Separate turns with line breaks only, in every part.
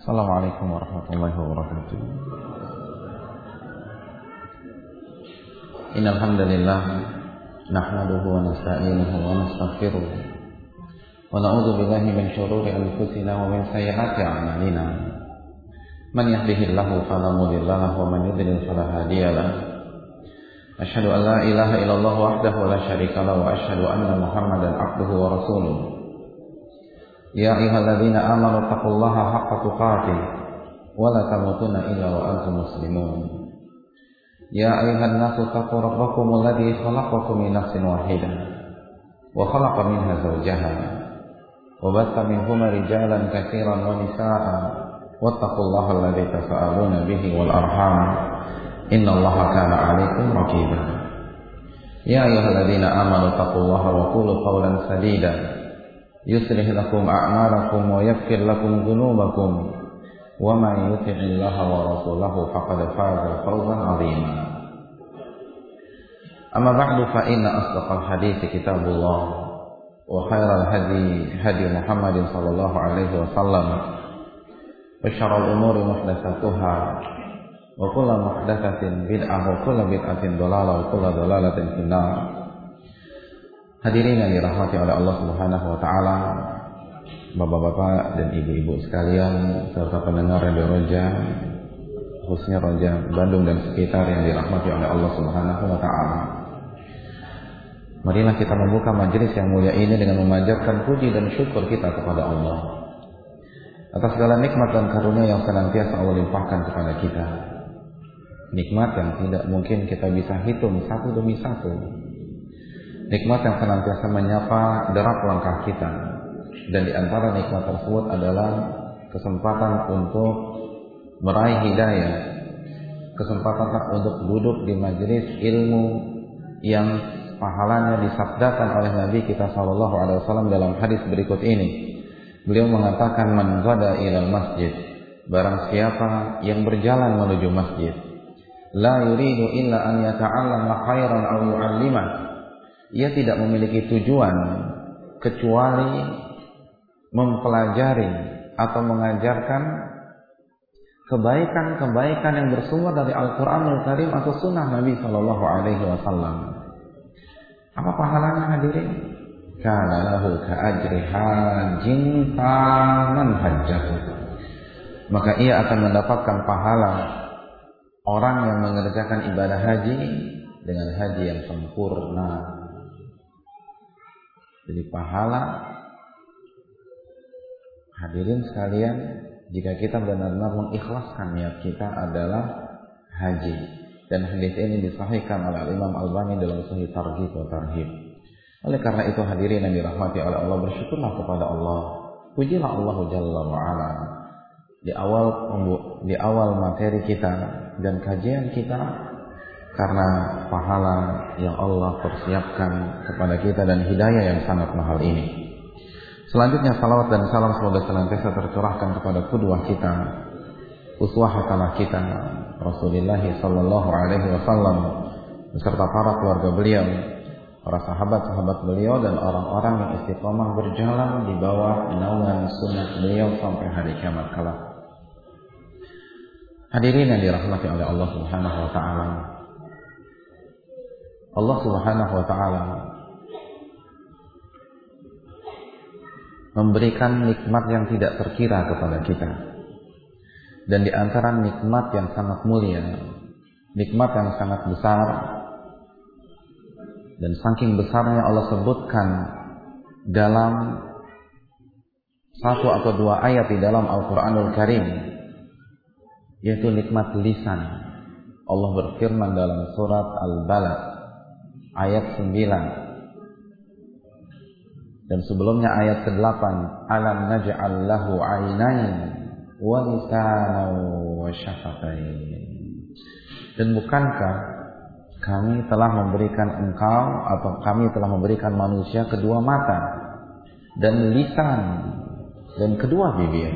Assalamualaikum warahmatullahi wabarakatuh. Innal hamdalillah nahmaduhu wa nasta'inuhu wa nastaghfiruh wa na'udzu billahi min shururi anfusina wa min sayyiati a'malina. Man yahdihillahu fala mudilla lahu wa man yudlil fala hadiya lahu. Asyhadu an la ilaha illallah wahdahu la syarika lahu wa asyhadu anna Muhammadan abduhu wa rasuluh. Ya ayyuhalladzina amanu taqullaha haqqa tuqatih wa la tamutunna illa wa antum muslimun. Ya ayyuhan nasu taqu rabbakumul ladzi khalaqakum min nafsin wahidah wa khalaqa minha zawjaha wa batha minhuma rijalan katsiran wa nisaa'a wattaqullaha alladzi tasaaluna bihi wal arham innallaha kana 'alaikum raqiba. Ya ayyuhalladzina amanu taqullaha wa qulu qawlan sadida yuslih lakum a'malakum wa yaghfir lakum dhunubakum wa man yuti'illaha wa rasulahu faqad faza fawzan 'azima. Amma ba'du fa inna asdaqal hadithi kitabullah wa khairal hadi Muhammadin sallallahu alaihi wasallam wa syarrul umuri muhdatsatuha wa kullu muhdatsatin bid'ah wa kullu bid'atin dhalalah wa kullu dhalalatin finnar. Hadirin yang dirahmati oleh Allah Subhanahu wa taala, Bapak-bapak dan ibu-ibu sekalian serta pendengar Radio Roja, khususnya Roja Bandung dan sekitar yang dirahmati oleh Allah Subhanahu wa taala. Marilah kita membuka majelis yang mulia ini dengan memanjatkan puji dan syukur kita kepada Allah atas segala nikmat dan karunia yang senantiasa Allah limpahkan kepada kita. Nikmat yang tidak mungkin kita bisa hitung satu demi satu. Nikmat yang senantiasa menyapa derap langkah kita. Dan di antara nikmat tersebut adalah kesempatan untuk meraih hidayah, kesempatan untuk duduk di majelis ilmu yang pahalanya disabdakan oleh Nabi kita sallallahu alaihi wasallam dalam hadis berikut ini. Beliau mengatakan, man ghada ilal masjid, barang siapa yang berjalan menuju masjid, la yuridu illa an yata'allama khairan aw yu'allima, ia tidak memiliki tujuan kecuali mempelajari atau mengajarkan kebaikan-kebaikan yang bersumber dari Al-Quranul Karim atau Sunnah Nabi Sallallahu Alaihi Wasallam. Apa pahalanya hadirin? Kana lahu ka'ajri hajin taman hajjahu. Maka ia akan mendapatkan pahala orang yang mengerjakan ibadah haji dengan haji yang sempurna. Jadi pahala, hadirin sekalian, jika kita benar-benar mengikhlaskan niat kita adalah haji. Dan hadis ini disahihkan oleh Imam Albani dalam Sahih Targhib wa Tarhib. Oleh karena itu hadirin yang dirahmati oleh Allah, bersyukurlah kepada Allah. Pujilah Allah Jalla wa Ala. Di awal materi kita dan kajian kita, karena pahala yang Allah persiapkan kepada kita dan hidayah yang sangat mahal ini. Selanjutnya salawat dan salam semoga senantiasa tercurahkan kepada qudwah kita, uswah hasanah kita, Rasulullah sallallahu alaihi wasallam beserta para keluarga beliau, para sahabat-sahabat beliau dan orang-orang yang istiqomah berjalan di bawah naungan sunnah beliau sampai hari kiamat kelak. Hadirin yang dirahmati oleh Allah Subhanahu wa taala. Allah Subhanahu wa taala memberikan nikmat yang tidak terkira kepada kita. Dan di antara nikmat yang sangat mulia, nikmat yang sangat besar, dan saking besarnya Allah sebutkan dalam satu atau dua ayat di dalam Al-Quranul Karim, yaitu nikmat lisan. Allah berfirman dalam surat Al-Balad ayat 9, dan sebelumnya ayat ke-8, alam naj'al lahu 'ainain wa lisanan wa syafatain. Dan bukankah kami telah memberikan engkau atau kami telah memberikan manusia kedua mata dan lisan dan kedua bibir.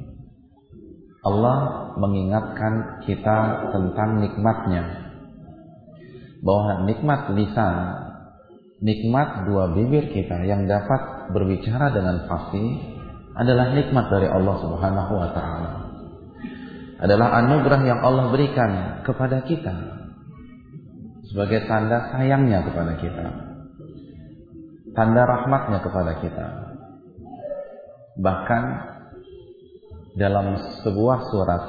Allah mengingatkan kita tentang nikmatnya, bahwa nikmat lisan, nikmat dua bibir kita yang dapat berbicara dengan fasih adalah nikmat dari Allah Subhanahu wa ta'ala. adalah anugerah yang Allah berikan kepada kita sebagai tanda sayangnya kepada kita, tanda rahmatnya kepada kita. Bahkan dalam sebuah surat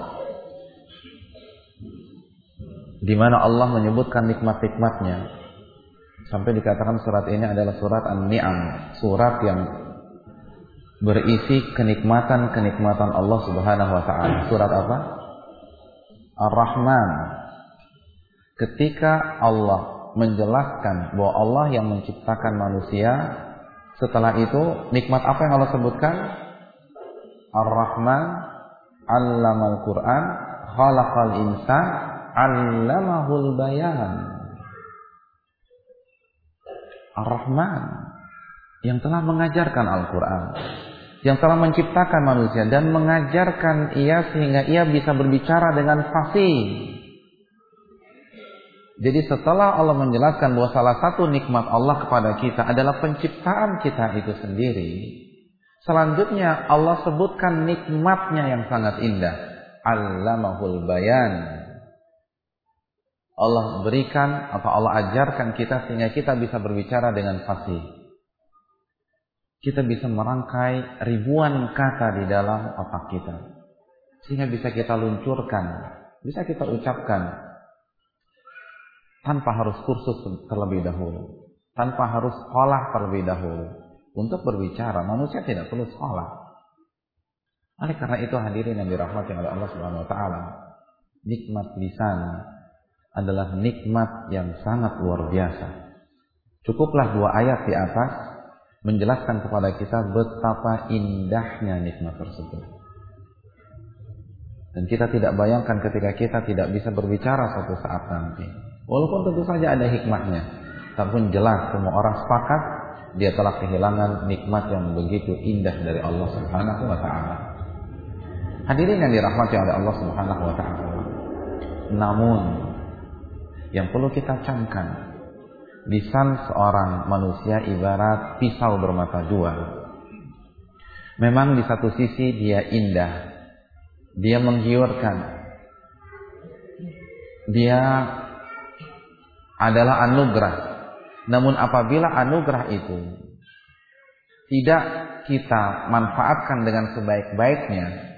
di mana Allah menyebutkan nikmat-nikmatnya, sampai dikatakan surat ini adalah surat An-Ni'am, surat yang berisi kenikmatan-kenikmatan Allah Subhanahu wa taala. Surat apa? Ar-Rahman. Ketika Allah menjelaskan bahwa Allah yang menciptakan manusia, setelah itu nikmat apa yang Allah sebutkan? Ar-Rahman 'allamal Qur'an, khalaqal insan, 'allamahul bayan. Ar-Rahman yang telah mengajarkan Al-Quran, yang telah menciptakan manusia dan mengajarkan ia sehingga ia bisa berbicara dengan fasih. Jadi setelah Allah menjelaskan bahwa salah satu nikmat Allah kepada kita adalah penciptaan kita itu sendiri, selanjutnya Allah sebutkan nikmatnya yang sangat indah, Allamahul bayan. Allah berikan atau Allah ajarkan kita sehingga kita bisa berbicara dengan fasih. Kita bisa merangkai ribuan kata di dalam otak kita, sehingga bisa kita luncurkan, bisa kita ucapkan tanpa harus kursus terlebih dahulu, tanpa harus sekolah terlebih dahulu. Untuk berbicara, manusia tidak perlu sekolah. Oleh karena itu hadirin yang dirahmati oleh Allah Subhanahu wa taala, nikmat lisan adalah nikmat yang sangat luar biasa. Cukuplah 2 ayat di atas menjelaskan kepada kita betapa indahnya nikmat tersebut. Dan kita tidak bayangkan ketika kita tidak bisa berbicara suatu saat nanti. Walaupun tentu saja ada hikmahnya, tapi jelas semua orang sepakat dia telah kehilangan nikmat yang begitu indah dari Allah Subhanahu wa taala. Hadirin yang dirahmati oleh Allah Subhanahu wa taala. Namun yang perlu kita camkan, lisan seorang manusia ibarat pisau bermata 2. Memang di satu sisi dia indah, dia menggiurkan, dia adalah anugerah. Namun apabila anugerah itu tidak kita manfaatkan dengan sebaik-baiknya,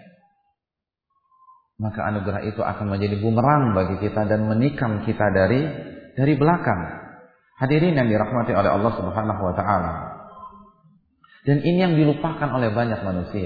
maka anugerah itu akan menjadi bumerang bagi kita dan menikam kita dari belakang. Hadirin yang dirahmati oleh Allah Subhanahu wa taala. Dan ini yang dilupakan oleh banyak manusia.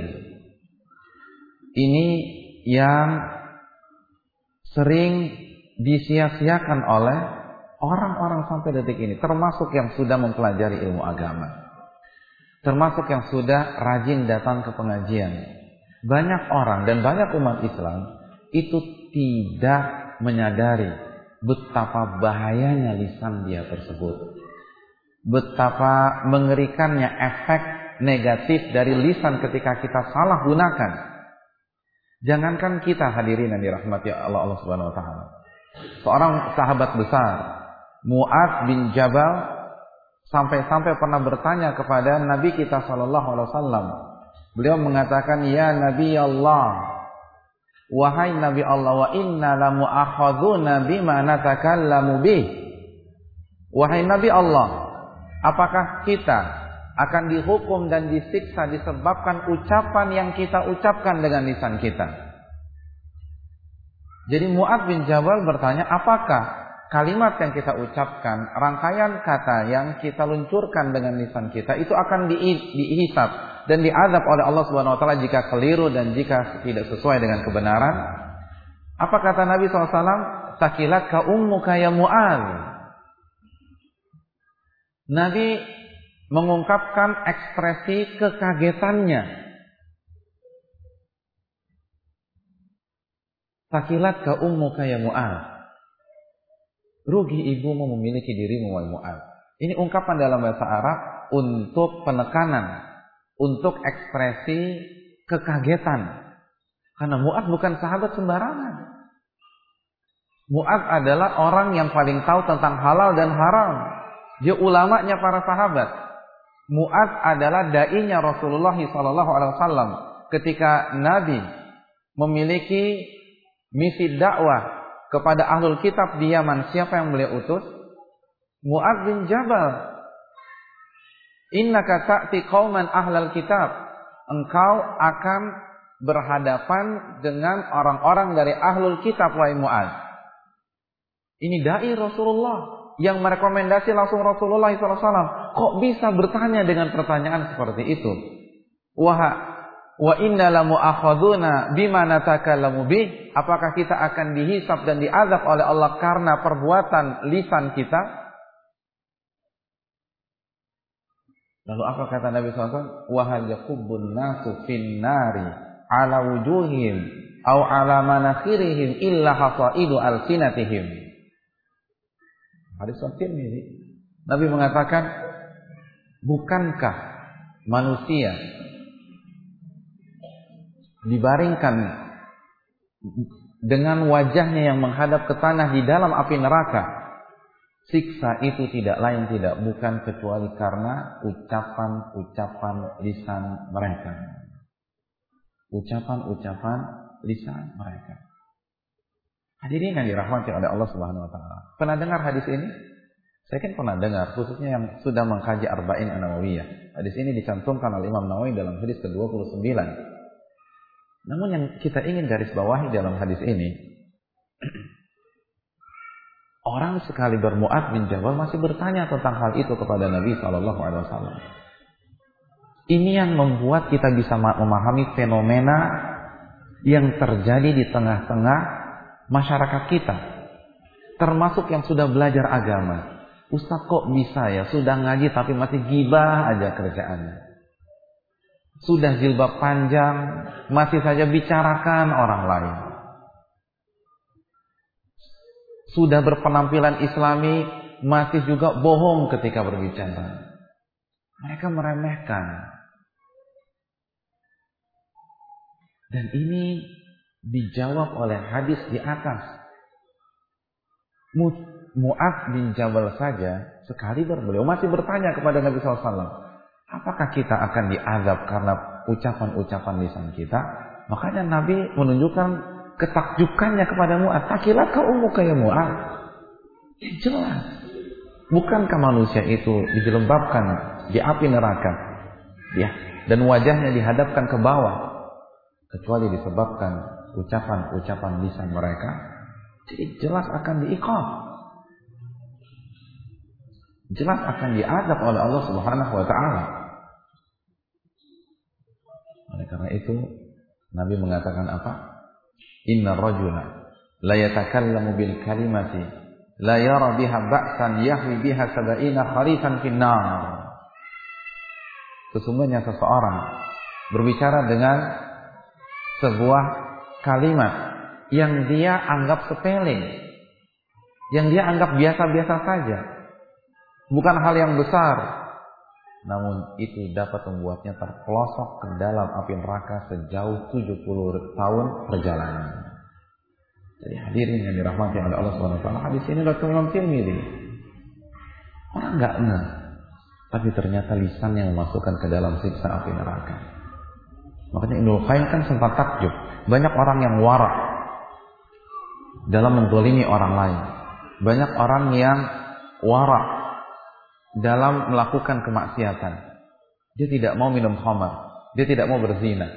Ini yang sering disia-siakan oleh orang-orang sampai detik ini, termasuk yang sudah mempelajari ilmu agama, termasuk yang sudah rajin datang ke pengajian. Banyak orang dan banyak umat Islam itu tidak menyadari betapa bahayanya lisan dia tersebut, betapa mengerikannya efek negatif dari lisan ketika kita salah gunakan. Jangankan kita hadirin yang dirahmati Allah Subhanahu wa taala. Seorang sahabat besar, Mu'adz bin Jabal, sampai-sampai pernah bertanya kepada Nabi kita sallallahu alaihi wasallam. Beliau mengatakan, "Ya Nabi Allah, wahai Nabi Allah, wa inna la mu'akhadzuna bima natakallamu bih." Wahai Nabi Allah, apakah kita akan dihukum dan disiksa disebabkan ucapan yang kita ucapkan dengan lisan kita? Jadi Mu'adz bin Jabal bertanya, apakah kalimat yang kita ucapkan, rangkaian kata yang kita luncurkan dengan lisan kita itu akan dihisab dan diazab oleh Allah Subhanahu wa taala jika keliru dan jika tidak sesuai dengan kebenaran? Apa kata Nabi SAW? Sakilatka ummuka ya Mu'adz. Nabi mengungkapkan ekspresi kekagetannya. Sakilatka ummuka ya Mu'adz. Rugi ibumu memiliki dirimu wahai Mu'adz. Ini ungkapan dalam bahasa Arab untuk penekanan, untuk ekspresi kekagetan. Karena Mu'adz bukan sahabat sembarangan. Mu'adz adalah orang yang paling tahu tentang halal dan haram. Dia ulamanya para sahabat. Mu'adz adalah dai-nya Rasulullah SAW. Ketika Nabi memiliki misi dakwah kepada ahlul kitab di Yaman, siapa yang beliau utus? Mu'adz bin Jabal. Innaka ta'ti qauman ahlal kitab. Engkau akan berhadapan dengan orang-orang dari ahlul kitab, wahai Mu'adz. Ini dai Rasulullah yang merekomendasi langsung Rasulullah SAW. Kok bisa bertanya dengan pertanyaan seperti itu? Wa inna lamu'akhaduna bima natakallamu bih. Apakah kita akan dihisab dan diazab oleh Allah karena perbuatan lisan kita? Lalu apa kata Nabi SAW? Wa hal yakubbun nasu fin nari ala wujuhihim aw ala manakhirihim illa hasaidu alsinatihim. Hadis Tirmidzi. Nabi mengatakan, bukankah manusia dibaringkan dengan wajahnya yang menghadap ke tanah di dalam api neraka? Siksa itu tidak lain tidak bukan kecuali karena ucapan-ucapan lisan mereka. Ucapan-ucapan lisan mereka. Hadirin yang dirahmati oleh Allah Subhanahu wa taala. Pernah dengar hadis ini? Saya kan pernah dengar, khususnya yang sudah mengkaji Arba'in An-Nawawiyah. Hadis ini dicantumkan oleh Imam Nawawi dalam hadis ke-29. Namun yang kita ingin garis bawahi dalam hadis ini, orang sekali Mu'adz bin Jabal masih bertanya tentang hal itu kepada Nabi SAW. Ini yang membuat kita bisa memahami fenomena yang terjadi di tengah-tengah masyarakat kita, termasuk yang sudah belajar agama. Ustaz, kok bisa ya sudah ngaji tapi masih gibah aja kerjaannya. Sudah jilbab panjang masih saja bicarakan orang lain. Sudah berpenampilan islami masih juga bohong ketika berbicara. Mereka meremehkan. Dan ini dijawab oleh hadis di atas. Mu'adz bin Jabal saja sekali beliau masih bertanya kepada Nabi SAW, apakah kita akan diazab karena ucapan-ucapan lisan kita? Makanya Nabi menunjukkan ketakjukannya kepada Mu'adz. Takilaka ummuka ya Mu'adz. Jelas. Bukankah manusia itu dijelembabkan di api neraka? Ya, dan wajahnya dihadapkan ke bawah kecuali disebabkan ucapan-ucapan lisan mereka. Jadi jelas akan diiqab. Jelas akan diazab oleh Allah Subhanahu wa taala. Oleh karena itu Nabi mengatakan apa? Inna rajula la yatakallamu bil kalimati la yara biha ba'san yahwi biha sab'ina kharifan finnar. Sesungguhnya seseorang berbicara dengan sebuah kalimat yang dia anggap sepele, yang dia anggap biasa-biasa saja, bukan hal yang besar, namun itu dapat membuatnya terpelosok ke dalam api neraka sejauh 70 tahun perjalanan. Jadi hadirin yang dirahmati oleh Allah SWT, hadis ini dari Imam Tirmidzi. Orang nggak ngeh, tapi ternyata lisan yang memasukkan ke dalam siksa api neraka. Makanya Ibnu Qayyim kan sempat takjub, banyak orang yang warak dalam menzalimi orang lain, banyak orang yang warak dalam melakukan kemaksiatan. Dia tidak mau minum khamar, dia tidak mau berzina,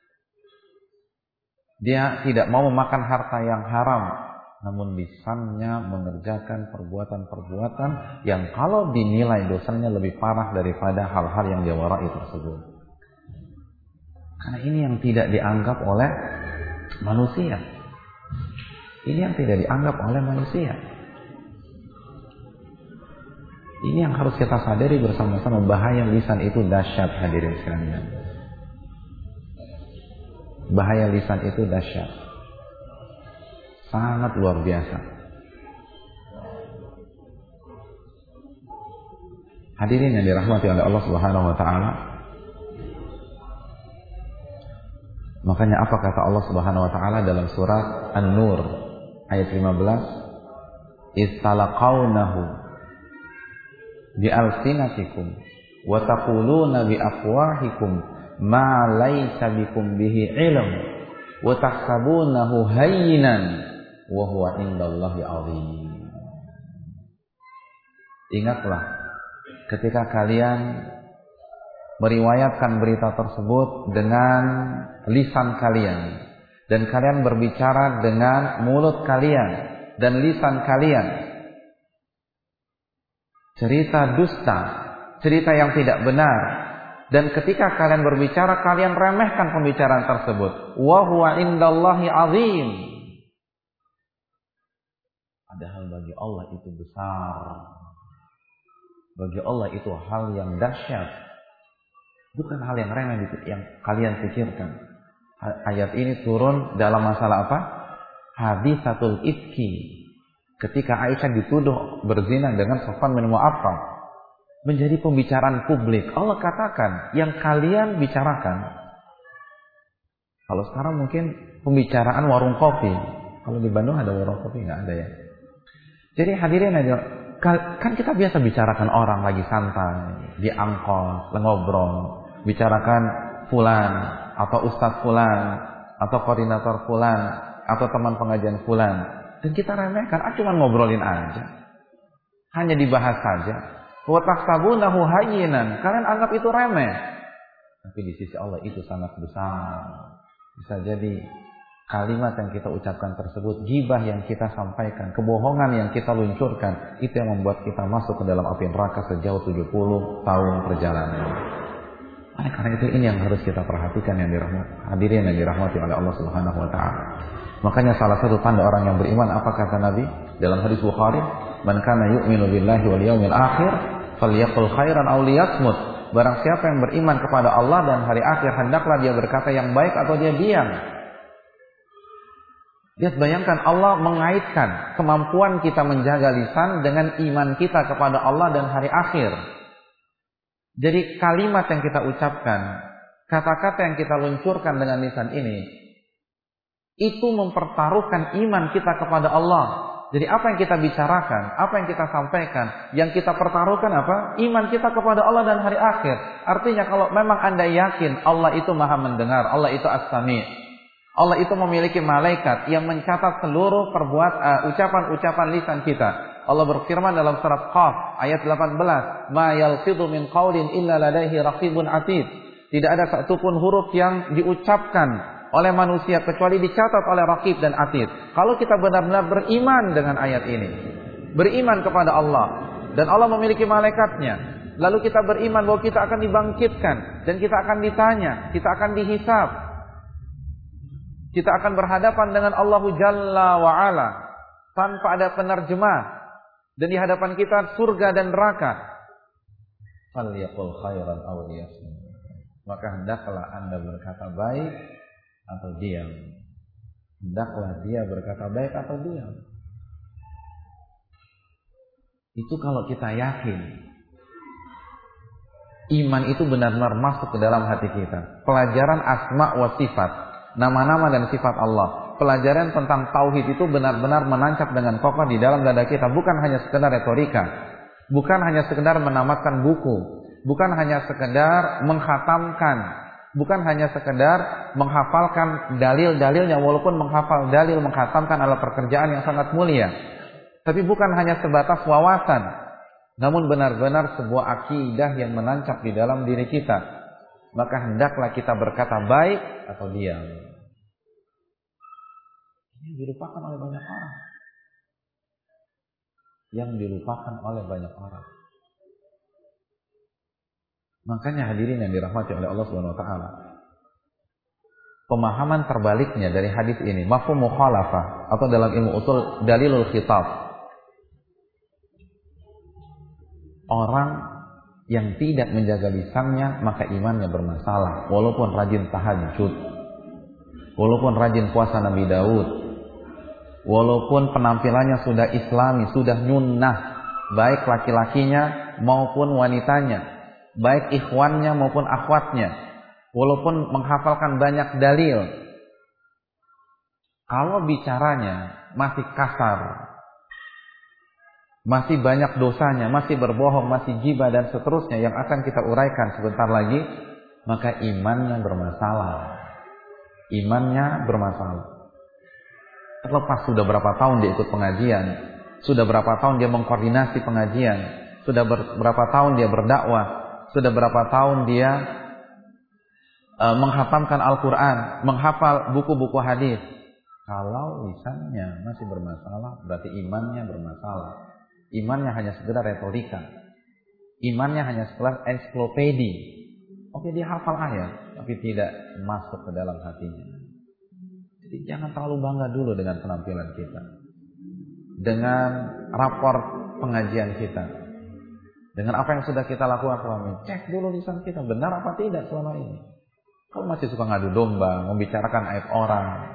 dia tidak mau memakan harta yang haram, namun lisannya mengerjakan perbuatan-perbuatan yang kalau dinilai dosanya lebih parah daripada hal-hal yang dia warai tersebut. Karena ini yang tidak dianggap oleh manusia. Ini yang tidak dianggap oleh manusia. Ini yang harus kita sadari bersama-sama, bahaya lisan itu dahsyat, hadirin sekalian. Bahaya lisan itu dahsyat. Sangat luar biasa. Hadirin yang dirahmati oleh Allah Subhanahu wa taala. Makanya apa kata Allah Subhanahu wa taala dalam surat An-Nur ayat 15? Istalaqawnahu bi alsinatikum wa taquluna bi afwahikum ma laysa bikum bihi ilm wa tahsabunahu hayyinan wa huwa indallahi 'azim. Ingatlah ketika kalian meriwayatkan berita tersebut dengan lisan kalian dan kalian berbicara dengan mulut kalian dan lisan kalian, cerita dusta, cerita yang tidak benar, dan ketika kalian berbicara kalian remehkan pembicaraan tersebut. Wa huwa indallahi 'azim. Padahal bagi Allah itu besar. Bagi Allah itu hal yang dahsyat. Bukan hal yang remeh yang kalian pikirkan. Ayat ini turun dalam masalah apa? Hadisatul ifki. Ketika Aisyah dituduh berzina dengan Safwan bin Mu'attal, menjadi pembicaraan publik. Allah katakan yang kalian bicarakan. Kalau sekarang mungkin pembicaraan warung kopi. Kalau di Bandung ada warung kopi? Nggak ada ya. Jadi hadirin aja, kan kita biasa bicarakan orang lagi santai di angkot, ngobrol, bicarakan fulan atau ustadz fulan atau koordinator fulan atau teman pengajian fulan, dan kita remehkan, cuma ngobrolin aja, hanya dibahas saja. Wa tahsabunahu hayyinan, kalian anggap itu remeh, tapi di sisi Allah itu sangat besar. Bisa jadi kalimat yang kita ucapkan tersebut, ghibah yang kita sampaikan, kebohongan yang kita luncurkan, itu yang membuat kita masuk ke dalam api neraka sejauh 70 tahun perjalanan. Oleh karena itu ini yang harus kita perhatikan, yang hadirin yang dirahmati oleh Allah Subhanahu wa taala. Makanya salah satu tanda orang yang beriman, apa kata Nabi dalam hadis Bukhari, man kana yu'minu billahi wal yawmil akhir falyaqul khairan aw liyasmut. Barang siapa yang beriman kepada Allah dan hari akhir, hendaklah dia berkata yang baik atau dia diam. Lihat, bayangkan Allah mengaitkan kemampuan kita menjaga lisan dengan iman kita kepada Allah dan hari akhir. Jadi kalimat yang kita ucapkan, kata-kata yang kita luncurkan dengan lisan ini, itu mempertaruhkan iman kita kepada Allah. Jadi apa yang kita bicarakan, apa yang kita sampaikan, yang kita pertaruhkan apa? Iman kita kepada Allah dan hari akhir. Artinya kalau memang Anda yakin Allah itu maha mendengar, Allah itu as-sami', Allah itu memiliki malaikat yang mencatat seluruh ucapan-ucapan lisan kita. Allah berfirman dalam surat Qaf ayat 18, "Ma yalfidhu min qaulin illa ladaihi raqibun atid." Tidak ada satupun huruf yang diucapkan oleh manusia kecuali dicatat oleh Raqib dan Atid. Kalau kita benar-benar beriman dengan ayat ini, beriman kepada Allah dan Allah memiliki malaikatnya, lalu kita beriman bahwa kita akan dibangkitkan dan kita akan ditanya, kita akan dihisab, kita akan berhadapan dengan Allah Jalla wa Ala tanpa ada penerjemah, dan di hadapan kita surga dan neraka. Falyaqul khairan aw liyasmut. Maka hendaklah Anda berkata baik atau diam. Hendaklah dia berkata baik atau diam. Itu kalau kita yakin iman itu benar-benar masuk ke dalam hati kita. Pelajaran asma wa sifat, nama-nama dan sifat Allah, pelajaran tentang tauhid itu benar-benar menancap dengan kokoh di dalam dada kita. Bukan hanya sekedar retorika, bukan hanya sekedar menamatkan buku, bukan hanya sekedar menghatamkan, bukan hanya sekedar menghafalkan dalil-dalilnya, walaupun menghafal dalil, menghatamkan adalah pekerjaan yang sangat mulia. Tapi bukan hanya sebatas wawasan, namun benar-benar sebuah akidah yang menancap di dalam diri kita. Maka hendaklah kita berkata baik atau diam. Ini dilupakan oleh banyak orang. Yang dilupakan oleh banyak orang. Makanya hadirin yang dirahmati oleh Allah Subhanahu wa taala, pemahaman terbaliknya dari hadis ini, mafhum mukhalafah, atau dalam ilmu usul dalilul khitab. Orang yang tidak menjaga lisannya maka imannya bermasalah, walaupun rajin tahajud, walaupun rajin puasa Nabi Daud, walaupun penampilannya sudah islami, sudah nyunnah, baik laki-lakinya maupun wanitanya, baik ikhwannya maupun akhwatnya, walaupun menghafalkan banyak dalil, kalau bicaranya masih kasar, masih banyak dosanya, masih berbohong, masih ghibah dan seterusnya yang akan kita uraikan sebentar lagi, maka imannya bermasalah. imannya bermasalah. Terlepas sudah berapa tahun dia ikut pengajian, sudah berapa tahun dia mengkoordinasi pengajian, sudah berapa tahun dia berdakwah, sudah berapa tahun dia menghatamkan Al-Quran, menghafal buku-buku hadis. Kalau lisannya masih bermasalah, berarti imannya bermasalah. Imannya hanya sekedar retorika. Imannya hanya sekedar ensiklopedi. Oke, dia hafal ayat, tapi tidak masuk ke dalam hatinya. Jadi jangan terlalu bangga dulu dengan penampilan kita, dengan rapor pengajian kita, dengan apa yang sudah kita lakukan selama ini. Cek dulu lisan kita, benar apa tidak selama ini. Kalau masih suka ngadu domba, membicarakan aib orang,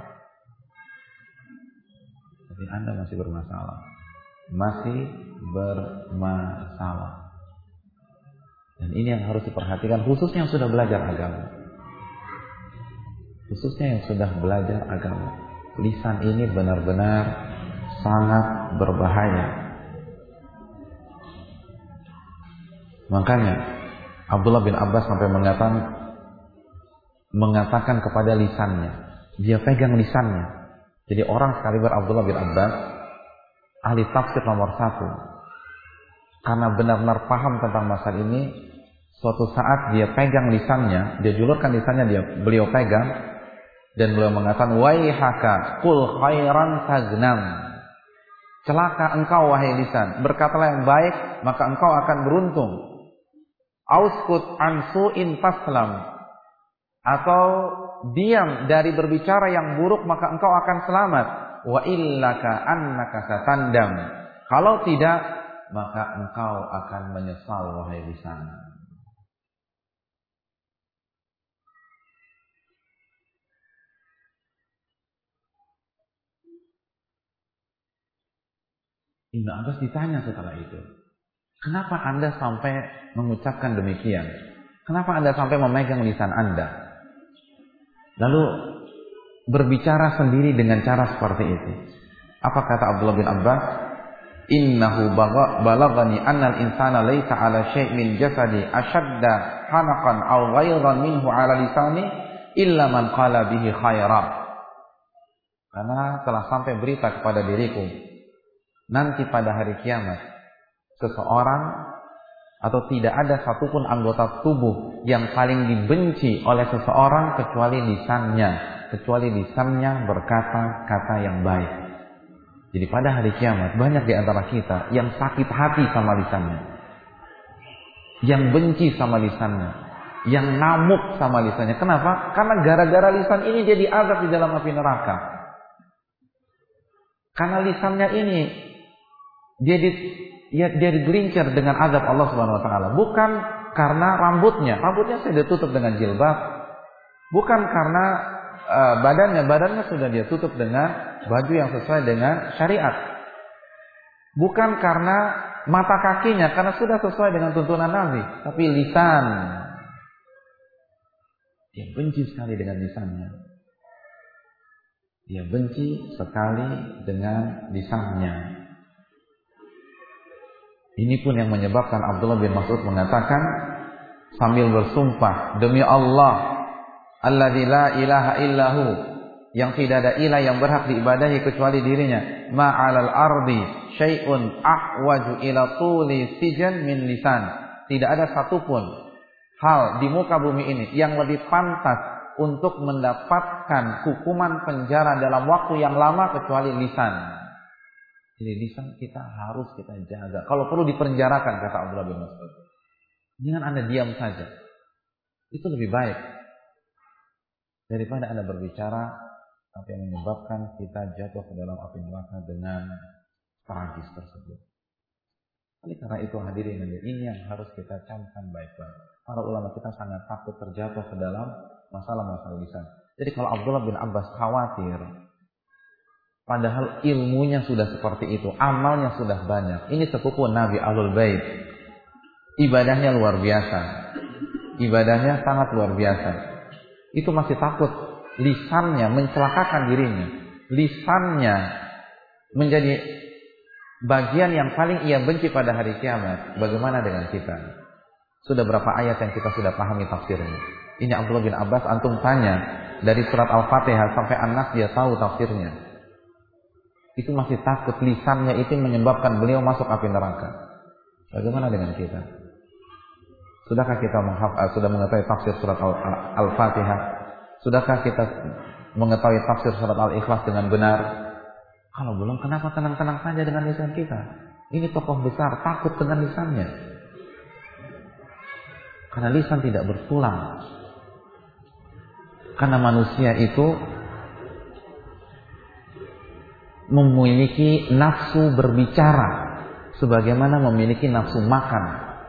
tapi Anda masih bermasalah. Masih bermasalah. Dan ini yang harus diperhatikan, khususnya yang sudah belajar agama. Khususnya yang sudah belajar agama. Lisan ini benar-benar sangat berbahaya. Makanya Abdullah bin Abbas sampai mengatakan kepada lisannya, dia pegang lisannya. Jadi orang sekaliber Abdullah bin Abbas, ahli tafsir nomor 1, karena benar-benar paham tentang masalah ini, suatu saat dia pegang lisannya, dia julurkan lisannya, beliau pegang, dan beliau mengatakan, waihaka qul khairan tagnam. Celaka engkau wahai lisan, berkatalah yang baik maka engkau akan beruntung. Auskut an su'in taslam, atau diam dari berbicara yang buruk maka engkau akan selamat. Wa illaka annaka satandam, kalau tidak maka engkau akan menyesal wahai lisan. Ibnu Abbas ditanya setelah itu, kenapa Anda sampai mengucapkan demikian? Kenapa Anda sampai memegang lisan Anda? Lalu berbicara sendiri dengan cara seperti itu. Apa kata Abdullah bin Abbas? Innahu balagani annal insana laysa ala syai' min jasadi ashadda hanaqan aw ghayran minhu ala lisani illa man qala bihi khaira. Karena telah sampai berita kepada diriku, nanti pada hari kiamat seseorang atau tidak ada satupun anggota tubuh yang paling dibenci oleh seseorang kecuali lisannya berkata-kata yang baik. Jadi pada hari kiamat banyak di antara kita yang sakit hati sama lisannya, yang benci sama lisannya, yang ngamuk sama lisannya. Kenapa? Karena gara-gara lisan ini dia diazab di dalam api neraka. Karena lisannya ini dia digelincir dengan azab Allah Subhanahu wa taala, bukan karena rambutnya sudah ditutup dengan jilbab, bukan karena badannya sudah dia tutup dengan baju yang sesuai dengan syariat, bukan karena mata kakinya karena sudah sesuai dengan tuntunan Nabi, tapi lisan. Dia benci sekali dengan lisannya. Dia benci sekali dengan lisannya. Ini pun yang menyebabkan Abdullah bin Mas'ud mengatakan sambil bersumpah, demi Allah, alladzi la ilaha illahu, yang tidak ada ilah yang berhak diibadahi kecuali dirinya, ma'alal ardi syai'un ahwaju ila tuli sijan min lisan. Tidak ada satupun hal di muka bumi ini yang lebih pantas untuk mendapatkan hukuman penjara dalam waktu yang lama kecuali lisan. Jadi lisan kita harus kita jaga. Kalau perlu dipenjarakan, kata Abdullah bin Mas'ud, dengan Anda diam saja, itu lebih baik daripada Anda berbicara apa yang menyebabkan kita jatuh ke dalam api neraka dengan tragis tersebut. Oleh karena itu hadirin, ini yang harus kita camkan baik-baik. Para ulama kita sangat takut terjatuh ke dalam masalah-masalah lisan. Jadi kalau Abdullah bin Abbas khawatir, padahal ilmunya sudah seperti itu, amalnya sudah banyak. Ini sepupu Nabi Ahlul Bait. Ibadahnya luar biasa. Ibadahnya sangat luar biasa. Itu masih takut lisannya mencelakakan dirinya. Lisannya menjadi bagian yang paling ia benci pada hari kiamat. Bagaimana dengan kita? Sudah berapa ayat yang kita sudah pahami tafsirnya? Ini Abdullah bin Abbas, antum tanya dari surat Al-Fatihah sampai An-Nas dia tahu tafsirnya. Itu masih takut lisannya itu menyebabkan beliau masuk api neraka. Bagaimana dengan kita? Sudahkah kita sudah mengetahui tafsir surat Al-Fatihah? Sudahkah kita mengetahui tafsir surat Al-Ikhlas dengan benar? Kalau belum, kenapa tenang-tenang saja dengan lisan kita? Ini tokoh besar, takut dengan lisannya. Karena lisan tidak bertulang. Karena manusia itu memiliki nafsu berbicara sebagaimana memiliki nafsu makan,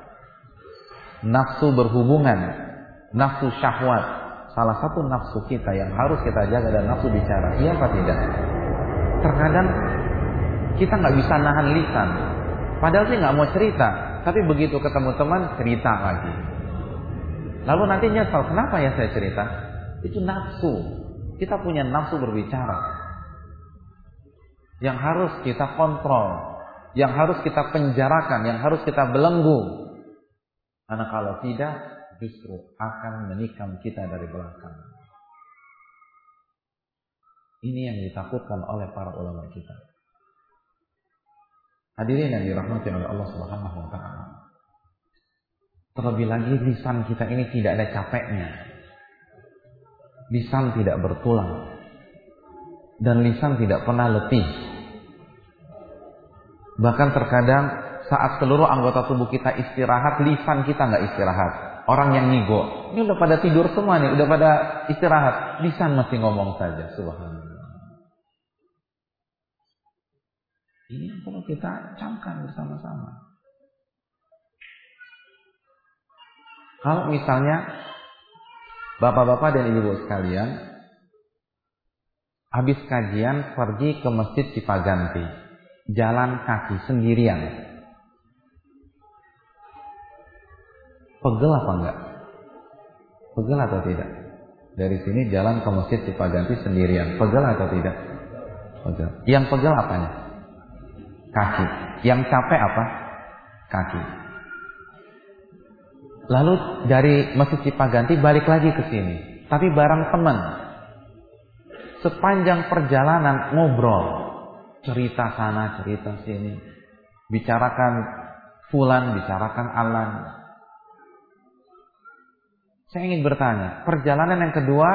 nafsu berhubungan, nafsu syahwat. Salah satu nafsu kita yang harus kita jaga adalah nafsu bicara. Iya apa tidak? Terkadang kita nggak bisa nahan lisan. Padahal sih nggak mau cerita, tapi begitu ketemu teman cerita lagi. Lalu nanti nyesal, kenapa ya saya cerita? Itu nafsu. Kita punya nafsu berbicara yang harus kita kontrol, yang harus kita penjarakan, yang harus kita belenggu. Karena kalau tidak, justru akan menikam kita dari belakang. Ini yang ditakutkan oleh para ulama kita. Hadirin yang dirahmati oleh Allah Subhanahu wa taala. Terlebih lagi lisan kita ini tidak ada capeknya. Lisan tidak bertulang. Dan lisan tidak pernah letih. Bahkan terkadang saat seluruh anggota tubuh kita istirahat, lisan kita nggak istirahat. Orang yang ngigo, ini udah pada tidur semua nih, udah pada istirahat, lisan masih ngomong saja. Subhanallah. Ini yang perlu kita camkan bersama-sama. Kalau misalnya bapak-bapak dan ibu-ibu sekalian habis kajian pergi ke Masjid Cipaganti, jalan kaki sendirian, pegel apa enggak? Pegel atau tidak? Dari sini jalan ke Masjid Cipaganti sendirian, pegel atau tidak? Pegel. Yang pegel apanya? Kaki. Yang capek apa? Kaki. Lalu dari Masjid Cipaganti balik lagi ke sini, tapi bareng teman. Sepanjang perjalanan ngobrol, cerita sana, cerita sini, bicarakan fulan, bicarakan alan. Saya ingin bertanya, perjalanan yang kedua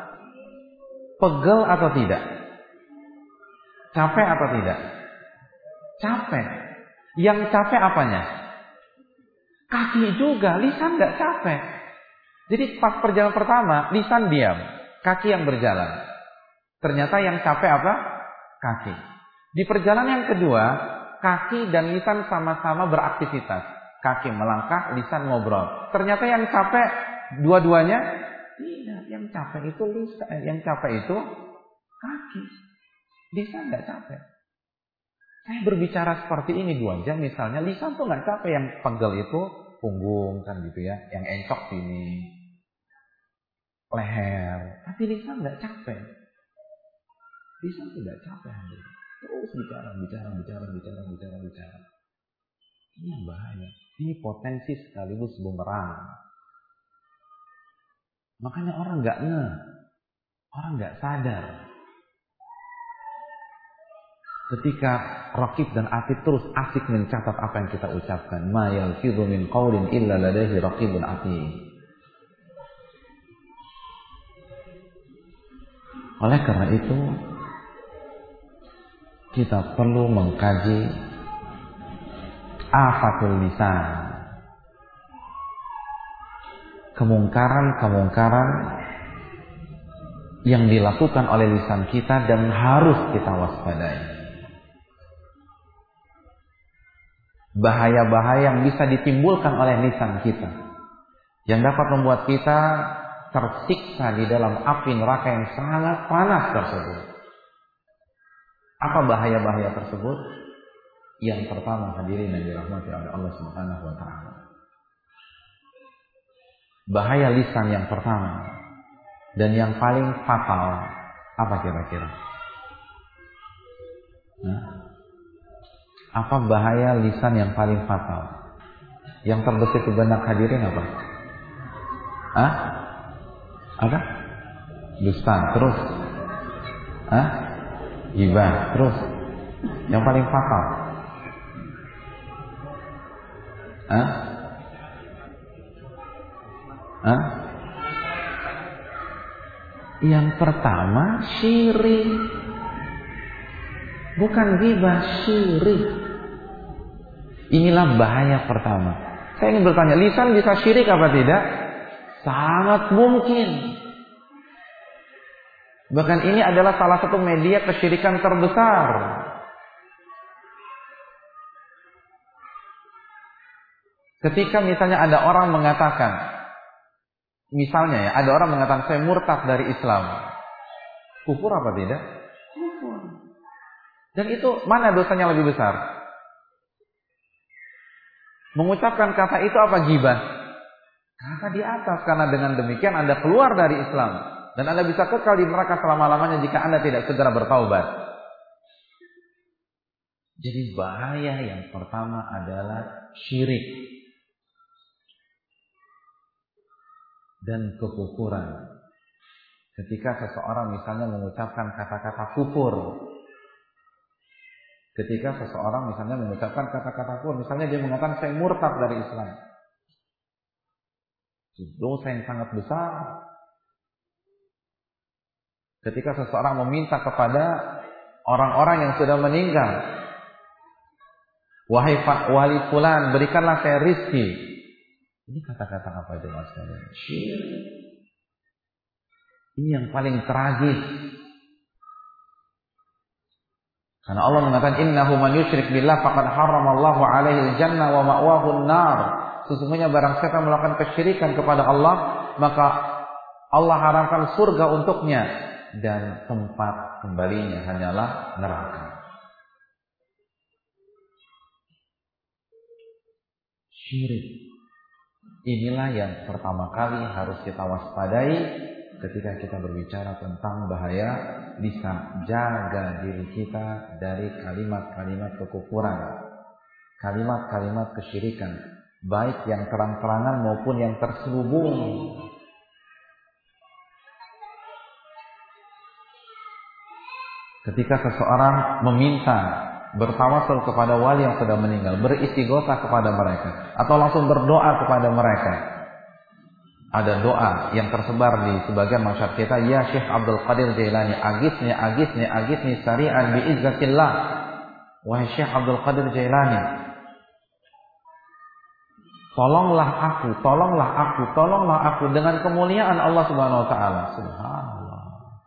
pegel atau tidak? Capek atau tidak? Capek. Yang capek apanya? Kaki juga, lisan gak capek. Jadi pas perjalanan pertama, lisan diam, kaki yang berjalan. Ternyata yang capek apa? Kaki. Di perjalanan yang kedua, kaki dan lisan sama-sama beraktivitas. Kaki melangkah, lisan ngobrol. Ternyata yang capek dua-duanya? Tidak, yang capek itu lisan, yang capek itu kaki. Lisan gak capek. Saya berbicara seperti ini 2 jam misalnya, lisan tuh nggak capek. Yang pegel itu punggung kan gitu ya, yang encok sini, leher. Tapi lisan nggak capek. Lisan tidak capek, terus bicara. Ini yang bahaya. Ini potensi sekaligus bumerang. Makanya orang nggak ngeh, orang nggak sadar. Ketika raqib dan atid terus asik mencatat apa yang kita ucapkan, ma yalfidhu min qaulin illa ladaihi raqibun atid. Oleh karena itu, kita perlu mengkaji afatul lisan, kemungkaran-kemungkaran yang dilakukan oleh lisan kita dan harus kita waspadai. Bahaya-bahaya yang bisa ditimbulkan oleh lisan kita, yang dapat membuat kita tersiksa di dalam api neraka yang sangat panas tersebut. Apa bahaya-bahaya tersebut? Yang pertama, hadirin yang dirahmati oleh Allah Subhanahu wa taala. Bahaya lisan yang pertama dan yang paling fatal apa kira-kira? Apa bahaya lisan yang paling fatal? Yang terbesit di benak hadirin apa? Apa? Dusta, terus ghibah, terus yang paling fatal yang pertama syirik. Bukan ghibah, syirik. Inilah bahaya pertama. Saya ingin bertanya, lisan bisa syirik apa tidak? Sangat mungkin. Bahkan ini adalah salah satu media kesyirikan terbesar. Ketika misalnya ada orang mengatakan, misalnya ya, ada orang mengatakan saya murtad dari Islam. Kufur apa tidak? Kufur. Dan itu mana dosanya lebih besar? Mengucapkan kata itu apa ghibah? Kata di atas, karena dengan demikian Anda keluar dari Islam dan Anda bisa kekal di neraka selama-lamanya jika Anda tidak segera bertaubat. Jadi bahaya yang pertama adalah syirik dan kekufuran. Ketika seseorang misalnya mengucapkan kata-kata kufur, ketika seseorang misalnya mengucapkan kata-kata kufur, misalnya dia mengatakan saya murtad dari Islam, itu dosa yang sangat besar. Ketika seseorang meminta kepada orang-orang yang sudah meninggal, wahai wali fulan, berikanlah saya rizki. Ini kata-kata apa jemaah sekalian? Syirik. Ini yang paling tragis. Karena Allah mengatakan innahu man yusyrik billah faqad harramallahu alaihi al-jannah wa ma'wahu an-nar. Sesungguhnya barang siapa melakukan kesyirikan kepada Allah, maka Allah haramkan surga untuknya dan tempat kembalinya hanyalah neraka. Syirik. Inilah yang pertama kali harus kita waspadai ketika kita berbicara tentang bahaya lisan. Jaga diri kita dari kalimat-kalimat kekufuran, kalimat-kalimat kesyirikan, baik yang terang-terangan maupun yang terselubung. Ketika seseorang meminta, bertawasul kepada wali yang sudah meninggal, beristighotsah kepada mereka, atau langsung berdoa kepada mereka. Ada doa yang tersebar di sebagian masyarakat kita, ya Syekh Abdul Qadir Jailani, agisni sari'an bi'izzatillah. Wahai Syekh Abdul Qadir Jailani, tolonglah aku dengan kemuliaan Allah Subhanahu wa taala. Subhanallah.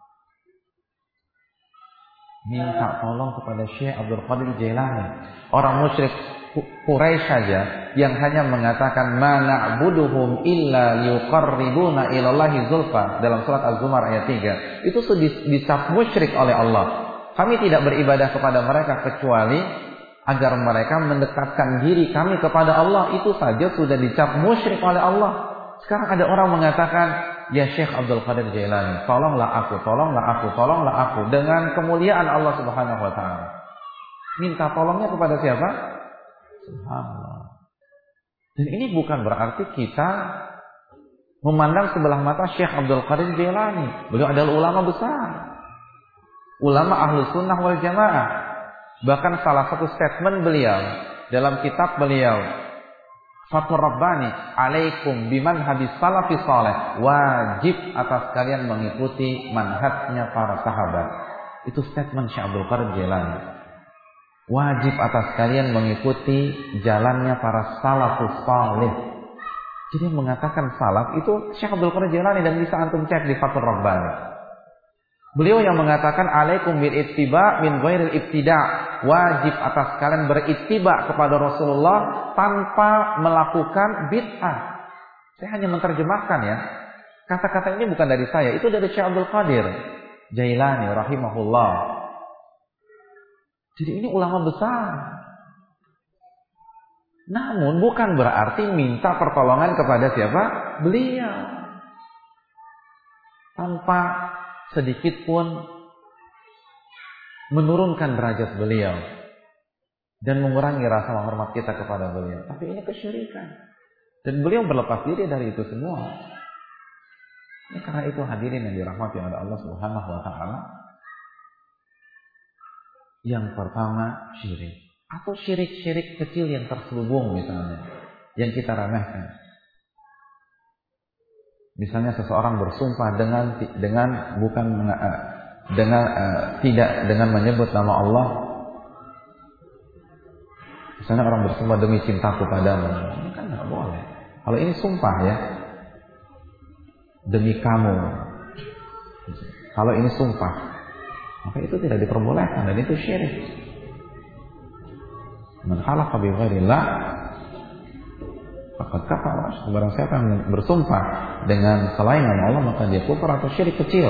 Minta tolong kepada Syekh Abdul Qadir Jailani, orang musyrik Quraisy saja yang hanya mengatakan ma na'buduhum illa liqarribuna ilallahi zulfa dalam surat Az-Zumar ayat 3. Itu sudah dicap musyrik oleh Allah. Kami tidak beribadah kepada mereka kecuali agar mereka mendekatkan diri kami kepada Allah. Itu saja sudah dicap musyrik oleh Allah. Sekarang ada orang mengatakan, ya Syekh Abdul Qadir Jailani, tolonglah aku dengan kemuliaan Allah Subhanahu wa taala. Minta tolongnya kepada siapa? Subhanallah. Dan ini bukan berarti kita memandang sebelah mata Syekh Abdul Qadir Jailani. Beliau adalah ulama besar, ulama Ahlus Sunnah wal Jamaah. Bahkan salah satu statement beliau dalam kitab beliau Fathur Rabbani, alaikum bimanhabis salafi saleh, wajib atas kalian mengikuti manhajnya para sahabat. Itu statement Syekh Abdul Qadir Jailani. Wajib atas kalian mengikuti jalannya para salafus salih. Jadi yang mengatakan salaf itu Syekh Abdul Qadir Jailani, dan bisa antum cek di Fathur Rabbani. Beliau yang mengatakan alaikum bil ittiba min ghairil ibtida'. Wajib atas kalian berittiba kepada Rasulullah tanpa melakukan bid'ah. Saya hanya menerjemahkan ya. Kata-kata ini bukan dari saya, itu dari Syekh Abdul Qadir Jailani rahimahullah. Jadi ini ulama besar. Namun bukan berarti minta pertolongan kepada siapa? Beliau. Tanpa sedikit pun menurunkan derajat beliau dan mengurangi rasa hormat kita kepada beliau. Tapi ini kesyirikan. Dan beliau berlepas diri dari itu semua. Ya, karena itu hadirin yang dirahmati oleh Allah Subhanahu wa taala. Yang pertama syirik, atau syirik-syirik kecil yang terselubung misalnya, yang kita remehkan. Misalnya seseorang bersumpah tidak dengan menyebut nama Allah. Misalnya orang bersumpah demi cintaku padamu, ini kan nggak boleh. Kalau ini sumpah ya, demi kamu. Kalau ini sumpah, maka itu tidak diperbolehkan dan itu syirik. Man halafa bi ghairillah faqad kafara. Barang siapa yang bersumpah dengan selain nama Allah, maka dia kufur atau syirik kecil.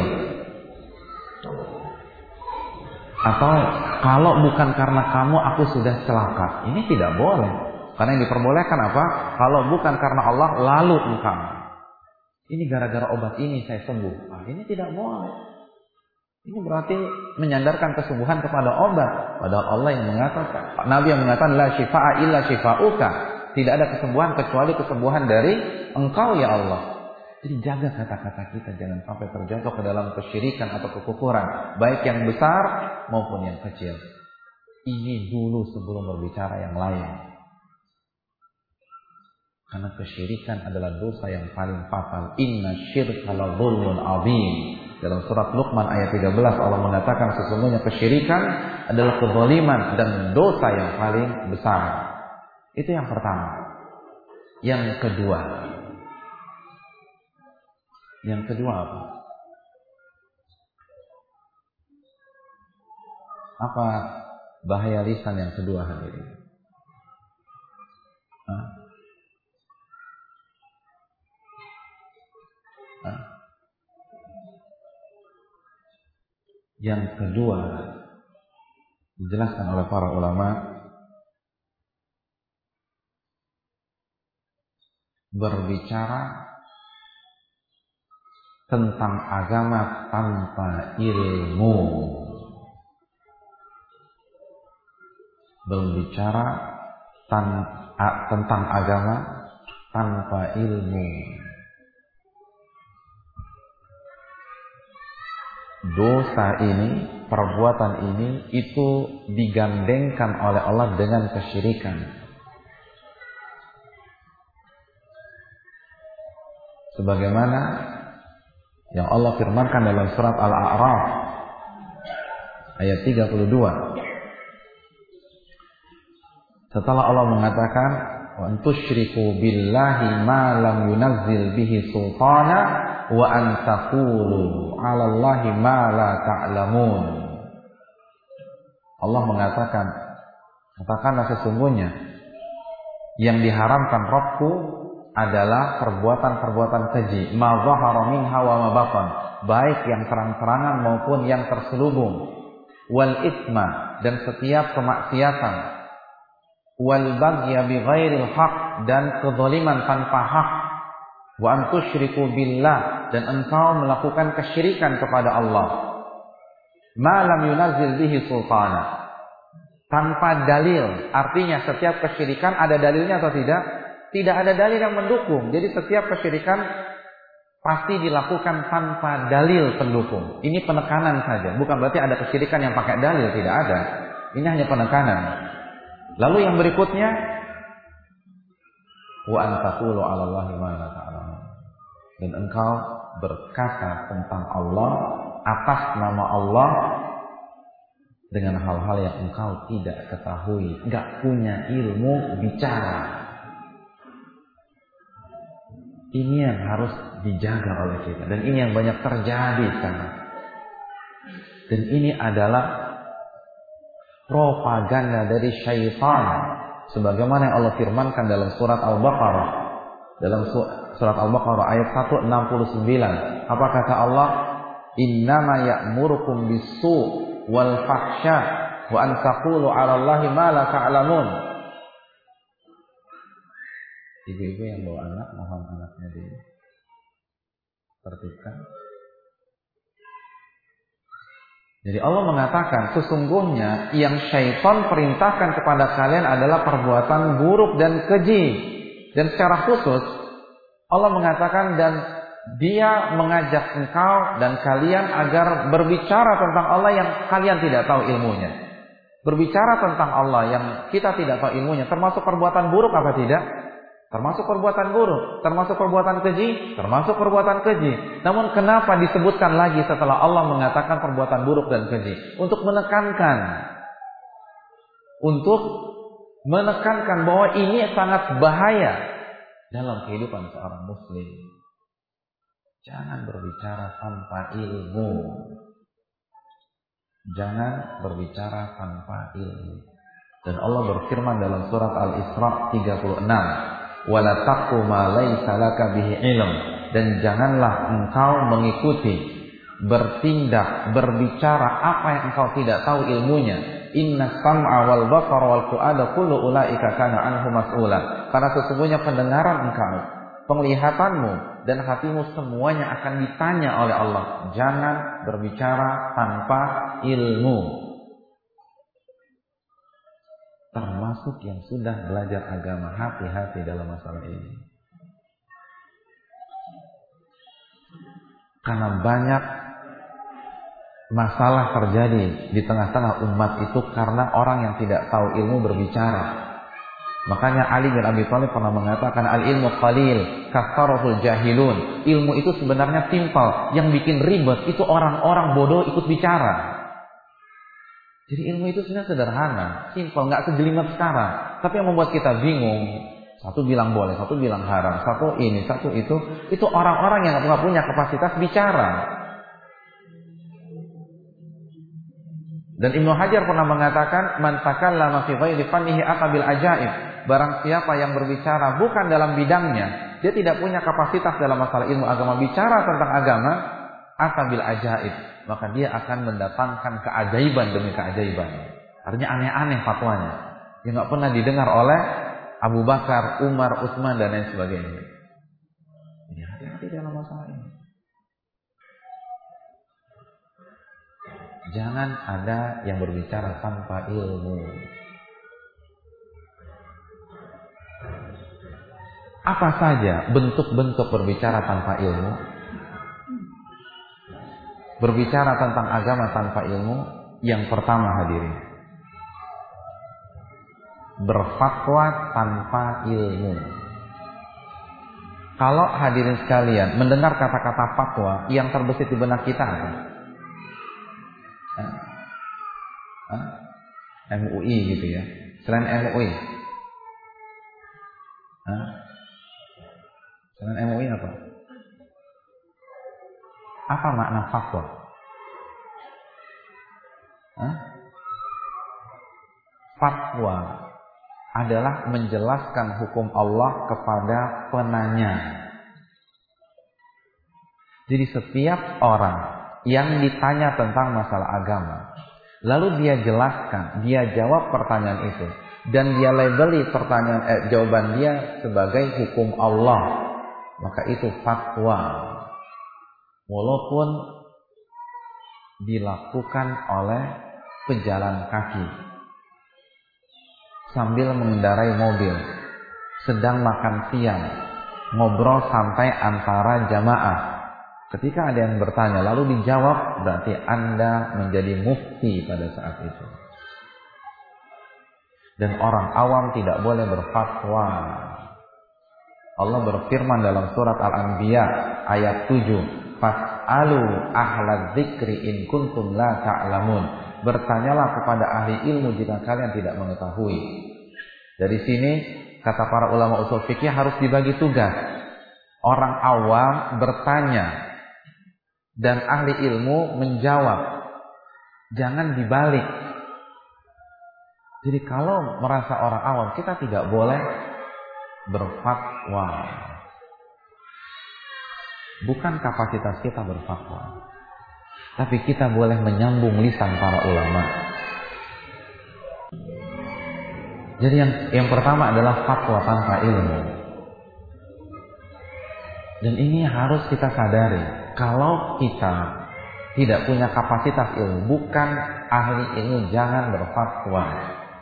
Atau kalau bukan karena kamu aku sudah celaka, ini tidak boleh. Karena yang diperbolehkan apa? Kalau bukan karena Allah lalu engkau. Ini gara-gara obat ini saya sembuh. Nah, ini tidak boleh. Ini berarti menyandarkan kesembuhan kepada obat. Padahal Allah yang mengatakan, Nabi yang mengatakan la syifaa illa syifauka. Tidak ada kesembuhan kecuali kesembuhan dari engkau ya Allah. Jadi jaga kata-kata kita, jangan sampai terjatuh ke dalam kesyirikan atau kekufuran, baik yang besar maupun yang kecil. Ini dulu sebelum berbicara yang lain. Karena kesyirikan adalah dosa yang paling fatal. Inna syirka la dzulmun adzim. Dalam surat Luqman ayat 13 Allah mengatakan sesungguhnya kesyirikan adalah kezaliman dan dosa yang paling besar. Itu yang pertama. Yang kedua apa? Apa bahaya lisan yang kedua hadirin? Yang kedua dijelaskan oleh para ulama, berbicara tentang agama tanpa ilmu. Berbicara tentang agama tanpa ilmu. Dosa ini, perbuatan ini itu digandengkan oleh Allah dengan kesyirikan. Sebagaimana yang Allah firmankan dalam surat Al-A'raf ayat 32. Setelah Allah mengatakan wa antusyriku billahi ma lam yunazzil bihi sultana wa an taqulu 'ala Allahi ma la ta'lamun. Allah mengatakan, katakanlah sesungguhnya yang diharamkan Rabbku adalah perbuatan-perbuatan keji, ma zahara minha wa ma batan, baik yang terang-terangan maupun yang terselubung, wal itsma, dan setiap kemaksiatan, wal baghya bi ghairil haq, dan kezaliman tanpa hak, wa an tusyriku billah, dan engkau melakukan kesyirikan kepada Allah, ma lam yunazzil bihi sultana, tanpa dalil. Artinya setiap kesyirikan ada dalilnya atau tidak? Tidak ada dalil yang mendukung. Jadi setiap kesyirikan pasti dilakukan tanpa dalil pendukung. Ini penekanan saja. Bukan berarti ada kesyirikan yang pakai dalil. Tidak ada. Ini hanya penekanan. Lalu yang berikutnya, wa an taqulu 'ala Allahi ma la ta'lamun. Dan engkau berkata tentang Allah atas nama Allah dengan hal-hal yang engkau tidak ketahui, enggak punya ilmu bicara. Ini yang harus dijaga oleh kita. Dan ini yang banyak terjadi sekarang. Dan ini adalah propaganda dari syaitan. Sebagaimana yang Allah firmankan dalam surat Al-Baqarah. Dalam surat Al-Baqarah ayat 169. Apa kata Allah? Innama ya'murukum bis-su' wal fahsya wa an taqulu 'ala Allahi ma la ta'lamun. Ibu-ibu yang bawa anak, mohon anaknya ditertibkan. Jadi Allah mengatakan sesungguhnya yang syaitan perintahkan kepada kalian adalah perbuatan buruk dan keji. Dan secara khusus Allah mengatakan dan dia mengajak engkau dan kalian agar berbicara tentang Allah yang kalian tidak tahu ilmunya. Berbicara tentang Allah yang kita tidak tahu ilmunya termasuk perbuatan buruk apa tidak? Termasuk perbuatan buruk, termasuk perbuatan keji, termasuk perbuatan keji. Namun kenapa disebutkan lagi setelah Allah mengatakan perbuatan buruk dan keji? Untuk menekankan bahwa ini sangat bahaya dalam kehidupan seorang muslim. Jangan berbicara tanpa ilmu. Jangan berbicara tanpa ilmu. Dan Allah berfirman dalam surat Al-Isra 36, "Wala taqfu ma laysa laka bihi ilm." Dan janganlah engkau mengikuti, bertindak, berbicara apa yang engkau tidak tahu ilmunya. Inna sam'a wal basara wal fu'ada kullu ulaika kana anhu mas'ula. Karena sesungguhnya pendengaran engkau, penglihatanmu dan hatimu semuanya akan ditanya oleh Allah. Jangan berbicara tanpa ilmu. Termasuk yang sudah belajar agama, hati-hati dalam masalah ini. Karena banyak masalah terjadi di tengah-tengah umat itu karena orang yang tidak tahu ilmu berbicara. Makanya Ali bin Abi Thalib pernah mengatakan, al-ilmu qalil kasarahul jahilun. Ilmu itu sebenarnya simpel, yang bikin ribet itu orang-orang bodoh ikut bicara. Jadi ilmu itu sebenarnya sederhana, simpel, nggak sejelimet sekarang. Tapi yang membuat kita bingung, satu bilang boleh, satu bilang haram, satu ini, satu itu orang-orang yang nggak punya kapasitas bicara. Dan Ibnu Hajar pernah mengatakan, man takallama fi ghairi fannihi aqabil ajaib. Barang siapa yang berbicara bukan dalam bidangnya, dia tidak punya kapasitas dalam masalah ilmu agama, bicara tentang agama, aqabil ajaib, maka dia akan mendatangkan keajaiban demi keajaiban. Artinya aneh-aneh fatwanya, yang enggak pernah didengar oleh Abu Bakar, Umar, Utsman dan lain sebagainya. Jadi hati-hati dalam masalah ini. Jangan ada yang berbicara tanpa ilmu. Apa saja bentuk-bentuk berbicara tanpa ilmu? Berbicara tentang agama tanpa ilmu, yang pertama hadirin, berfatwa tanpa ilmu. Kalau hadirin sekalian mendengar kata-kata fatwa, yang terbesit di benak kita apa? MUI gitu ya. Selain MUI, selain MUI apa? Apa makna fatwa? Fatwa adalah menjelaskan hukum Allah kepada penanya. Jadi setiap orang yang ditanya tentang masalah agama, lalu dia jelaskan, dia jawab pertanyaan itu, dan dia labeli jawaban dia sebagai hukum Allah, maka itu fatwa. Walaupun dilakukan oleh pejalan kaki sambil mengendarai mobil, sedang makan siang, ngobrol santai antara jamaah. Ketika ada yang bertanya lalu dijawab, berarti Anda menjadi mufti pada saat itu. Dan orang awam tidak boleh berfatwa. Allah berfirman dalam surat Al-Anbiya ayat 7, "Fas'alu ahla dzikri in kuntum la ta'lamun." Bertanyalah kepada ahli ilmu jika kalian tidak mengetahui. Dari sini kata para ulama usul fikih harus dibagi tugas. Orang awam bertanya dan ahli ilmu menjawab. Jangan dibalik. Jadi kalau merasa orang awam, kita tidak boleh berfatwa. Bukan kapasitas kita berfatwa, tapi kita boleh menyambung lisan para ulama. Jadi yang pertama adalah fatwa tanpa ilmu. Dan ini harus kita sadari. Kalau kita tidak punya kapasitas ilmu, bukan ahli ilmu, jangan berfatwa.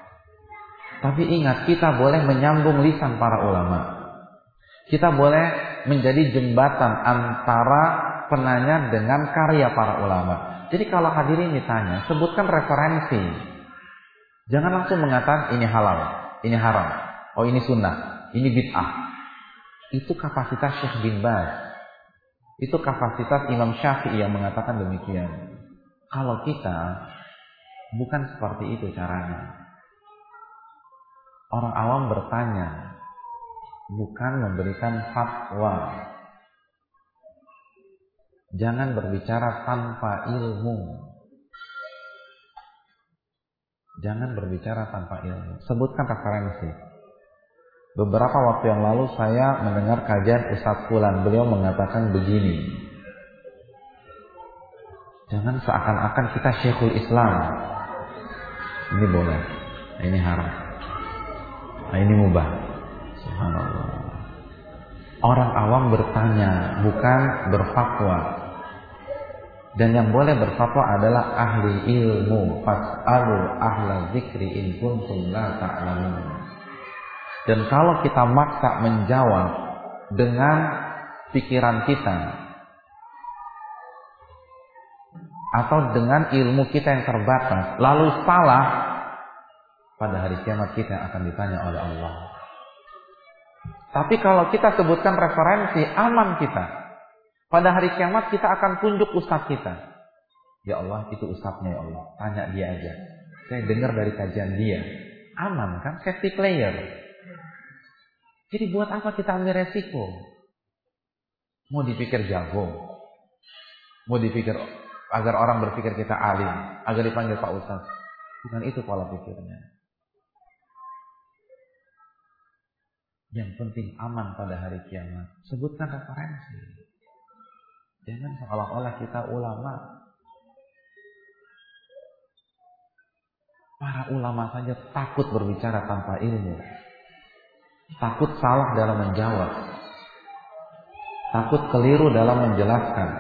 Tapi ingat, kita boleh menyambung lisan para ulama. Kita boleh menjadi jembatan antara penanya dengan karya para ulama. Jadi kalau hadirin ditanya, sebutkan referensi. Jangan langsung mengatakan ini halal, ini haram, oh ini sunnah, ini bid'ah. Itu kapasitas Syekh bin Baz. Itu kapasitas Imam Syafi'i yang mengatakan demikian. Kalau kita bukan seperti itu caranya. Orang awam bertanya, bukan memberikan fatwa. Jangan berbicara tanpa ilmu. Jangan berbicara tanpa ilmu. Sebutkan referensi. Beberapa waktu yang lalu saya mendengar kajian Ustadz Fulan. Beliau mengatakan begini. Jangan seakan-akan kita Syekhul Islam. Ini boleh, ini haram, ini mubah. Subhanallah. Orang awam bertanya, bukan berfatwa. Dan yang boleh berfatwa adalah ahli ilmu. Fas'alu ahla dzikri in kuntum la ta'lamun. Dan kalau kita maksa menjawab dengan pikiran kita atau dengan ilmu kita yang terbatas, lalu salah, pada hari kiamat kita akan ditanya oleh Allah. Tapi kalau kita sebutkan referensi, aman kita. Pada hari kiamat kita akan tunjuk ustadz kita. Ya Allah, itu ustadznya ya Allah. Tanya dia aja. Saya dengar dari kajian dia. Aman kan? Safety player. Jadi buat apa kita ambil resiko? Mau dipikir jago. Mau dipikir agar orang berpikir kita alim. Agar dipanggil Pak Ustadz. Bukan itu pola pikirnya. Yang penting aman pada hari kiamat. Sebutkan referensi. Jangan seolah-olah kita ulama. Para ulama saja takut berbicara tanpa ilmu. Takut salah dalam menjawab. Takut keliru dalam menjelaskan.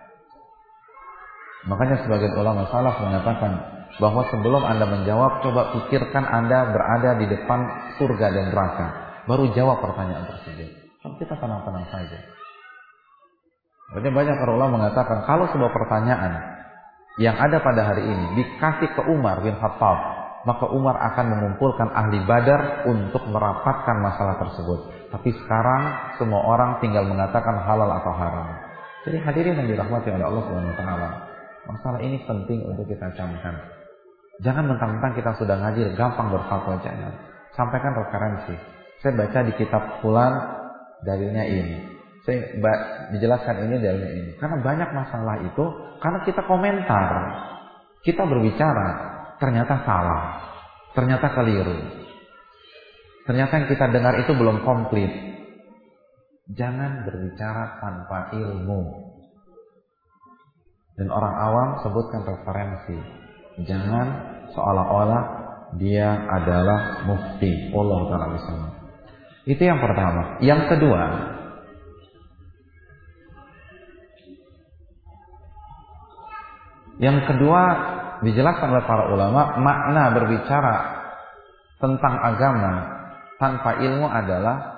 Makanya sebagian ulama salaf mengatakan bahwa sebelum Anda menjawab, coba pikirkan Anda berada di depan surga dan neraka. Baru jawab pertanyaan tersebut. Kalau kita tenang-tenang saja. Banyak para ulama mengatakan kalau sebuah pertanyaan yang ada pada hari ini dikasih ke Umar bin Khattab, maka Umar akan mengumpulkan ahli Badar untuk merapatkan masalah tersebut. Tapi sekarang semua orang tinggal mengatakan halal atau haram. Jadi hadirin yang dirahmati oleh Allah Subhanahu wa taala, masalah ini penting untuk kita camkan. Jangan mentang-mentang kita sudah ngaji gampang berfatwa, jangan. Sampaikan referensi. Saya baca di kitab fulan dalilnya ini. Saya dijelaskan ini dalilnya ini. Karena banyak masalah itu karena kita komentar. Kita berbicara, ternyata salah. Ternyata keliru. Ternyata yang kita dengar itu belum komplit. Jangan berbicara tanpa ilmu. Dan orang awam sebutkan referensi. Jangan seolah-olah dia adalah mufti. Allah Ta'ala bismillah. Itu yang pertama. Yang kedua dijelaskan oleh para ulama, makna berbicara tentang agama tanpa ilmu adalah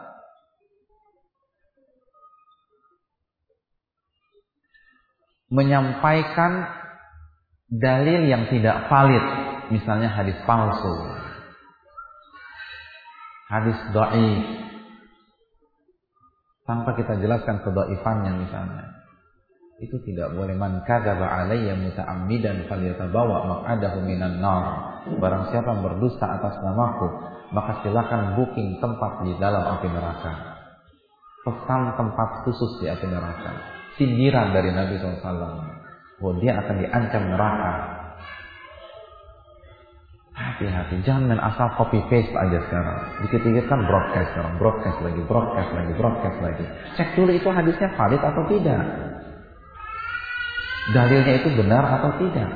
menyampaikan dalil yang tidak valid, misalnya hadis palsu, hadis dhaif, tanpa kita jelaskan kedhaifannya misalnya. Itu tidak boleh. Man kadzaba alayya muta'ammidan falyatabawa maq'adahu minan nar. Barang siapa yang berdusta atas namaku, maka silakan booking tempat di dalam api neraka. Pesan tempat khusus di api neraka. Sindiran dari Nabi SAW bahwa dia akan diancam neraka. Hati-hati, jangan asal copy paste aja sekarang. Dikit-dikit kan broadcast sekarang, broadcast lagi. Cek dulu itu hadisnya valid atau tidak. Dalilnya itu benar atau tidak.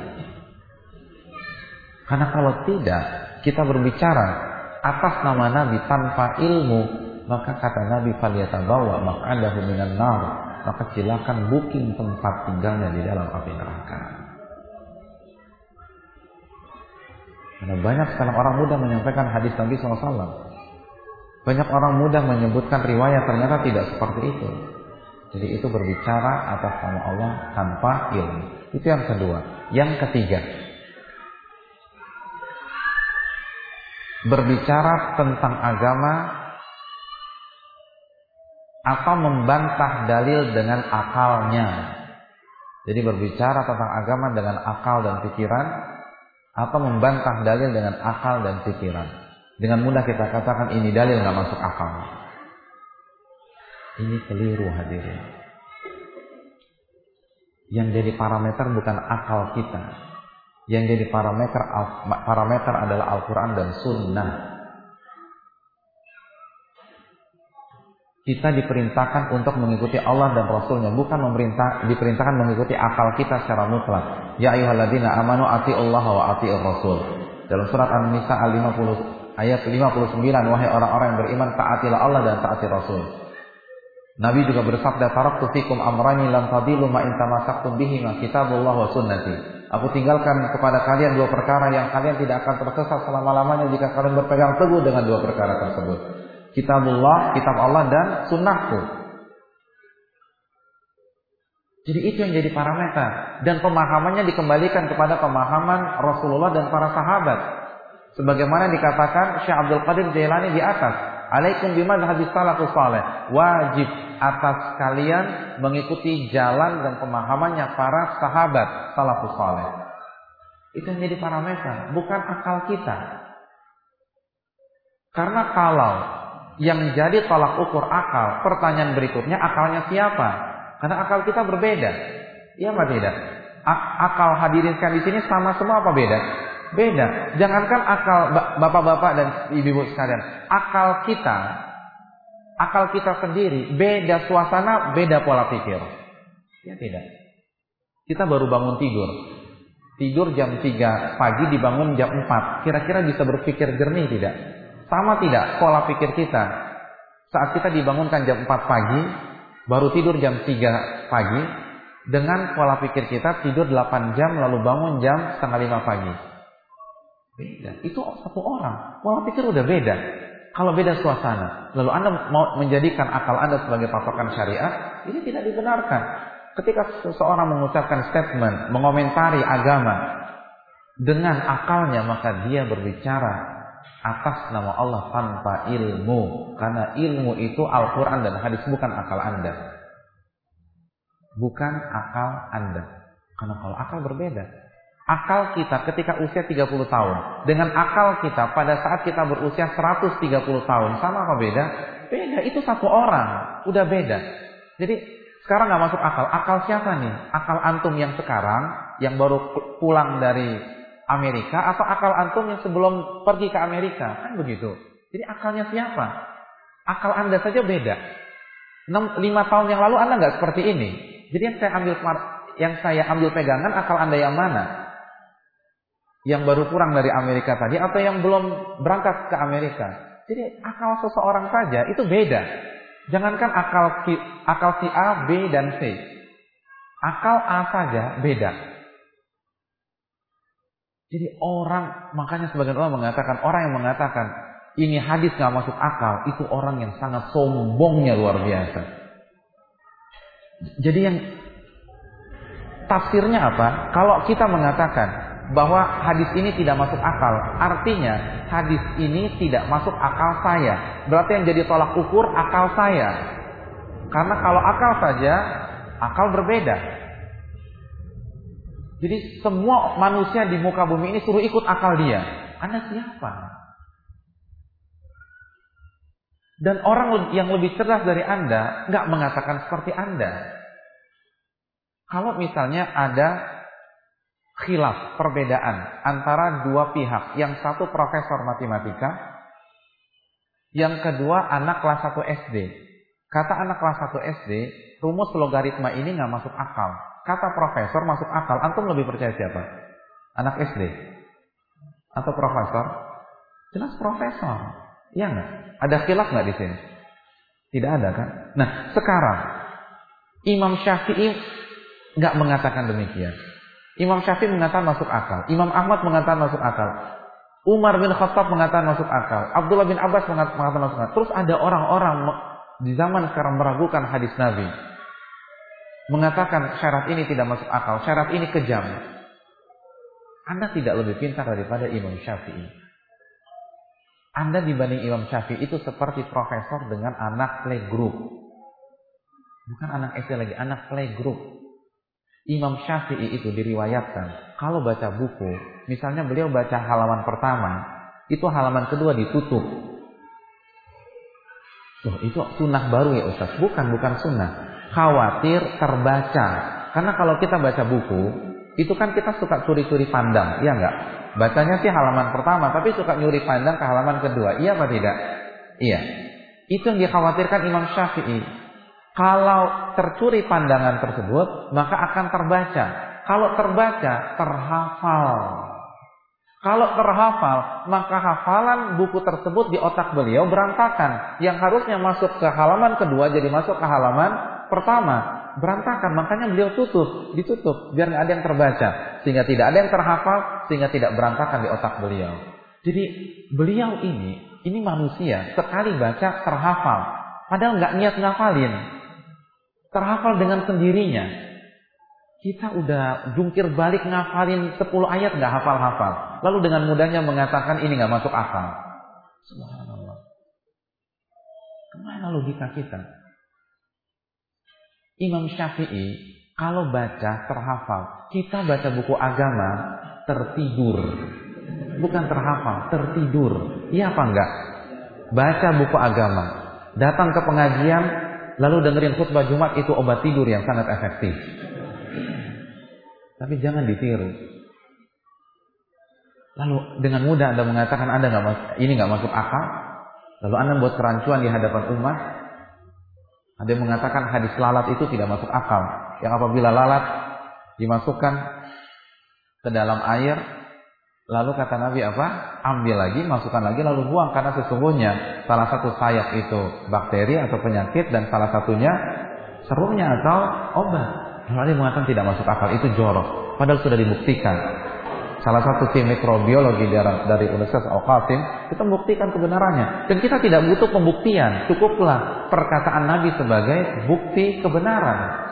Karena kalau tidak, kita berbicara atas nama Nabi tanpa ilmu, maka kata Nabi falyatabawa maq'adahu minan nar, maka silakan booking tempat tinggalnya di dalam api neraka. Karena banyak sekarang orang mudah menyampaikan hadis Nabi SAW. Banyak orang mudah menyebutkan riwayat, ternyata tidak seperti itu. Jadi itu berbicara atas nama Allah tanpa ilmu. Itu yang kedua. Yang ketiga, berbicara tentang agama atau membantah dalil dengan akalnya. Jadi berbicara tentang agama dengan akal dan pikiran, atau membantah dalil dengan akal dan pikiran. Dengan mudah kita katakan ini dalil nggak masuk akal. Ini keliru hadirin. Yang jadi parameter bukan akal kita. Yang jadi parameter adalah Al-Quran dan Sunnah. Kita diperintahkan untuk mengikuti Allah dan Rasulnya, bukan diperintahkan mengikuti akal kita secara mutlak. Ya ayyuhalladzina amanu atiullaha wa atiur rasul. Dalam surat An-Nisa ayat 59, wahai orang-orang yang beriman, taatilah Allah dan taati Rasul. Nabi juga bersabda, taraktu fikum amrani lam tadillu ma in tamassaktum bihi ma kitabullah wa sunnati. Aku tinggalkan kepada kalian dua perkara yang kalian tidak akan tersesat selama-lamanya jika kalian berpegang teguh dengan dua perkara tersebut. Kitabullah, kitab Allah, dan sunnahku. Jadi itu yang jadi parameter. Dan pemahamannya dikembalikan kepada pemahaman Rasulullah dan para sahabat. Sebagaimana dikatakan Syekh Abdul Qadir Jailani di atas, alaikum bimadhhabis salafus saleh. Wajib atas kalian mengikuti jalan dan pemahamannya para sahabat salafus saleh. Itu yang jadi parameter, bukan akal kita. Karena kalau yang jadi tolak ukur akal, pertanyaan berikutnya akalnya siapa? Karena akal kita berbeda. Iya apa tidak? Akal hadirin sekalian di sini sama semua apa beda? Beda. Jangankan akal bapak-bapak dan ibu-ibu sekalian, akal kita sendiri beda suasana, beda pola pikir. Ya tidak. Kita baru bangun tidur jam 3 pagi, dibangun jam 4. Kira-kira bisa berpikir jernih tidak? Sama tidak pola pikir kita? Saat kita dibangunkan jam 4 pagi, baru tidur jam 3 pagi, dengan pola pikir kita tidur 8 jam lalu bangun jam setengah 5 pagi. Beda. Itu satu orang. Pola pikir udah beda. Kalau beda suasana, lalu Anda mau menjadikan akal Anda sebagai patokan syariat, ini tidak dibenarkan. Ketika seseorang mengucapkan statement, mengomentari agama dengan akalnya, maka dia berbicara atas nama Allah tanpa ilmu. Karena ilmu itu Al-Quran dan hadis, bukan akal Anda. Bukan akal Anda. Karena kalau akal berbeda. Akal kita ketika usia 30 tahun dengan akal kita pada saat kita berusia 130 tahun, sama apa beda? Beda, itu satu orang. Udah beda. Jadi sekarang gak masuk akal. Akal siapa nih? Akal antum yang sekarang, yang baru pulang dari Amerika, atau akal antum yang sebelum pergi ke Amerika? Kan begitu. Jadi akalnya siapa? Akal Anda saja beda. 5 tahun yang lalu Anda nggak seperti ini. Jadi yang saya ambil pegangan, akal Anda yang mana? Yang baru pulang dari Amerika tadi, atau yang belum berangkat ke Amerika? Jadi akal seseorang saja itu beda. Jangankan akal si A, B, dan C. Akal A saja beda. Jadi makanya sebagian orang mengatakan, orang yang mengatakan ini hadis gak masuk akal, itu orang yang sangat sombongnya luar biasa. Jadi yang tafsirnya apa? Kalau kita mengatakan bahwa hadis ini tidak masuk akal, artinya hadis ini tidak masuk akal saya. Berarti yang jadi tolak ukur akal saya. Karena kalau akal saja, akal berbeda. Jadi semua manusia di muka bumi ini suruh ikut akal dia. Anda siapa? Dan orang yang lebih cerdas dari Anda nggak mengatakan seperti Anda. Kalau misalnya ada khilaf, perbedaan antara dua pihak, yang satu profesor matematika, yang kedua anak kelas 1 SD. Kata anak kelas 1 SD, rumus logaritma ini nggak masuk akal. Kata profesor masuk akal. Antum lebih percaya siapa? Anak SD atau profesor? Jelas profesor. Iya nggak? Ada khilaf nggak di sini? Tidak ada kan? Nah sekarang Imam Syafi'i nggak mengatakan demikian. Imam Syafi'i mengatakan masuk akal. Imam Ahmad mengatakan masuk akal. Umar bin Khattab mengatakan masuk akal. Abdullah bin Abbas mengatakan masuk akal. Terus ada orang-orang di zaman sekarang meragukan hadis Nabi. mengatakan syarat ini tidak masuk akal, syarat ini kejam, Anda tidak lebih pintar daripada Imam Syafi'i. Anda dibanding Imam Syafi'i itu seperti profesor dengan anak playgroup. Bukan anak SD lagi, anak playgroup. Imam Syafi'i itu diriwayatkan, kalau baca buku, misalnya beliau baca halaman pertama, itu halaman kedua ditutup. Loh, itu sunnah baru ya Ustaz? Bukan sunnah. Khawatir terbaca. Karena kalau kita baca buku, itu kan kita suka curi-curi pandang, iya enggak? Bacanya sih halaman pertama, tapi suka nyuri pandang ke halaman kedua. Iya apa tidak? Iya. Itu yang dikhawatirkan Imam Syafi'i. Kalau tercuri pandangan tersebut, maka akan terbaca. Kalau terbaca, terhafal. Kalau terhafal, maka hafalan buku tersebut di otak beliau berantakan. Yang harusnya masuk ke halaman kedua, jadi masuk ke halaman pertama. Berantakan, makanya beliau ditutup, biar nggak ada yang terbaca. Sehingga tidak ada yang terhafal, sehingga tidak berantakan di otak beliau. Jadi beliau ini manusia, sekali baca terhafal. Padahal nggak niat ngafalin. Terhafal dengan sendirinya. Kita udah jungkir balik ngafalin 10 ayat nggak hafal-hafal. Lalu dengan mudahnya mengatakan ini nggak masuk akal. Subhanallah. Kemana logika kita? Imam Syafi'i kalau baca terhafal. Kita baca buku agama tertidur. Bukan terhafal, tertidur. Iya apa enggak? Baca buku agama. Datang ke pengajian lalu dengerin khutbah Jumat, itu obat tidur yang sangat efektif. Tapi jangan ditiru. Lalu dengan mudah Anda mengatakan ini nggak masuk akal. Lalu Anda buat kerancuan di hadapan umat. Ada yang mengatakan hadis lalat itu tidak masuk akal. Yang apabila lalat dimasukkan ke dalam air, lalu kata Nabi apa? Ambil lagi, masukkan lagi, lalu buang. Karena sesungguhnya salah satu sayap itu bakteri atau penyakit, dan salah satunya serumnya atau obat. Lalu dia mengatakan tidak masuk akal, itu jorok. Padahal sudah dibuktikan. Salah satu tim mikrobiologi dari Universitas Al-Qasim itu membuktikan kebenarannya. Dan kita tidak butuh pembuktian, cukuplah perkataan Nabi sebagai bukti kebenaran.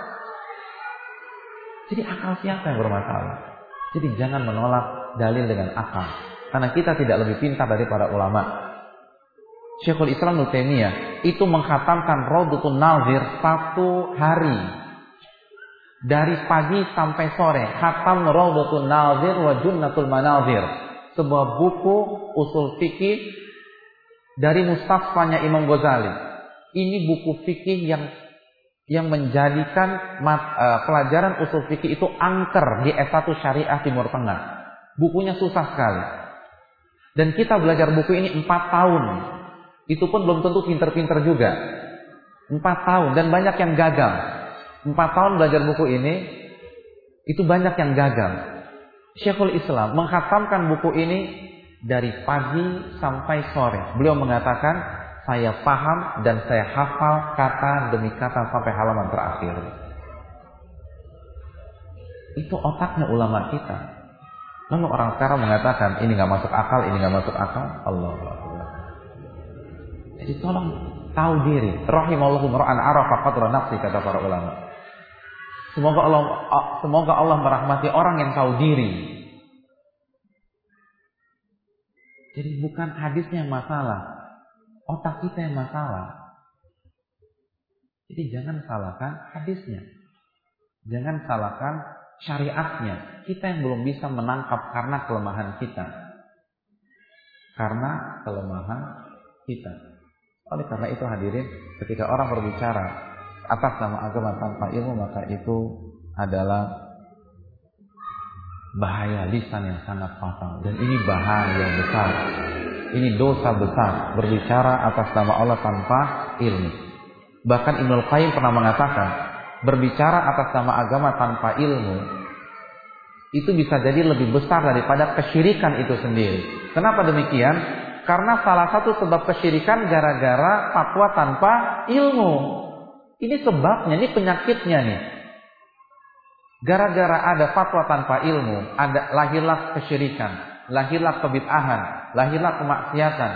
Jadi akal siapa yang bermasalah? Jadi jangan menolak dalil dengan akal. Karena kita tidak lebih pintar dari para ulama. Syekhul Islam Ibnu Taimiyah itu mengkhatamkan Raudhatun Nazir 1 hari. Dari pagi sampai sore, khatam Raudhatun Nazir wa Junnatul Manazir, sebuah buku usul fikih dari Mustafanya Imam Ghazali. Ini buku fikih yang menjadikan pelajaran usul fikih itu angker di S1 Syariah Timur Tengah. Bukunya susah sekali. Dan kita belajar buku ini 4 tahun. Itu pun belum tentu pinter-pinter juga. 4 tahun dan banyak yang gagal. 4 tahun belajar buku ini, itu banyak yang gagal. Syekhul Islam mengkhatamkan buku ini dari pagi sampai sore. Beliau mengatakan, saya paham dan saya hafal kata demi kata sampai halaman terakhir. Itu otaknya ulama kita. Lalu orang sekarang mengatakan, ini gak masuk akal, ini gak masuk akal. Allah. Jadi tolong tahu diri. Rahimallahu mar'an arafa qadra nafsi, kata para ulama. Semoga Allah merahmati orang yang tahu diri. Jadi bukan hadisnya yang masalah, otak kita yang masalah. Jadi jangan salahkan hadisnya, jangan salahkan syariatnya. Kita yang belum bisa menangkap karena kelemahan kita. Oleh karena itu hadirin, ketika orang berbicara atas nama agama tanpa ilmu, maka itu adalah bahaya lisan yang sangat fatal. Dan ini bahaya besar. Ini dosa besar, berbicara atas nama Allah tanpa ilmu. Bahkan Ibnul Qayyim pernah mengatakan, berbicara atas nama agama tanpa ilmu itu bisa jadi lebih besar daripada kesyirikan itu sendiri. Kenapa demikian? Karena salah satu sebab kesyirikan gara-gara fatwa tanpa ilmu. Ini sebabnya, ini penyakitnya nih. Gara-gara ada fatwa tanpa ilmu, lahirlah kesyirikan, lahirlah kebid'ahan, lahirlah kemaksiatan.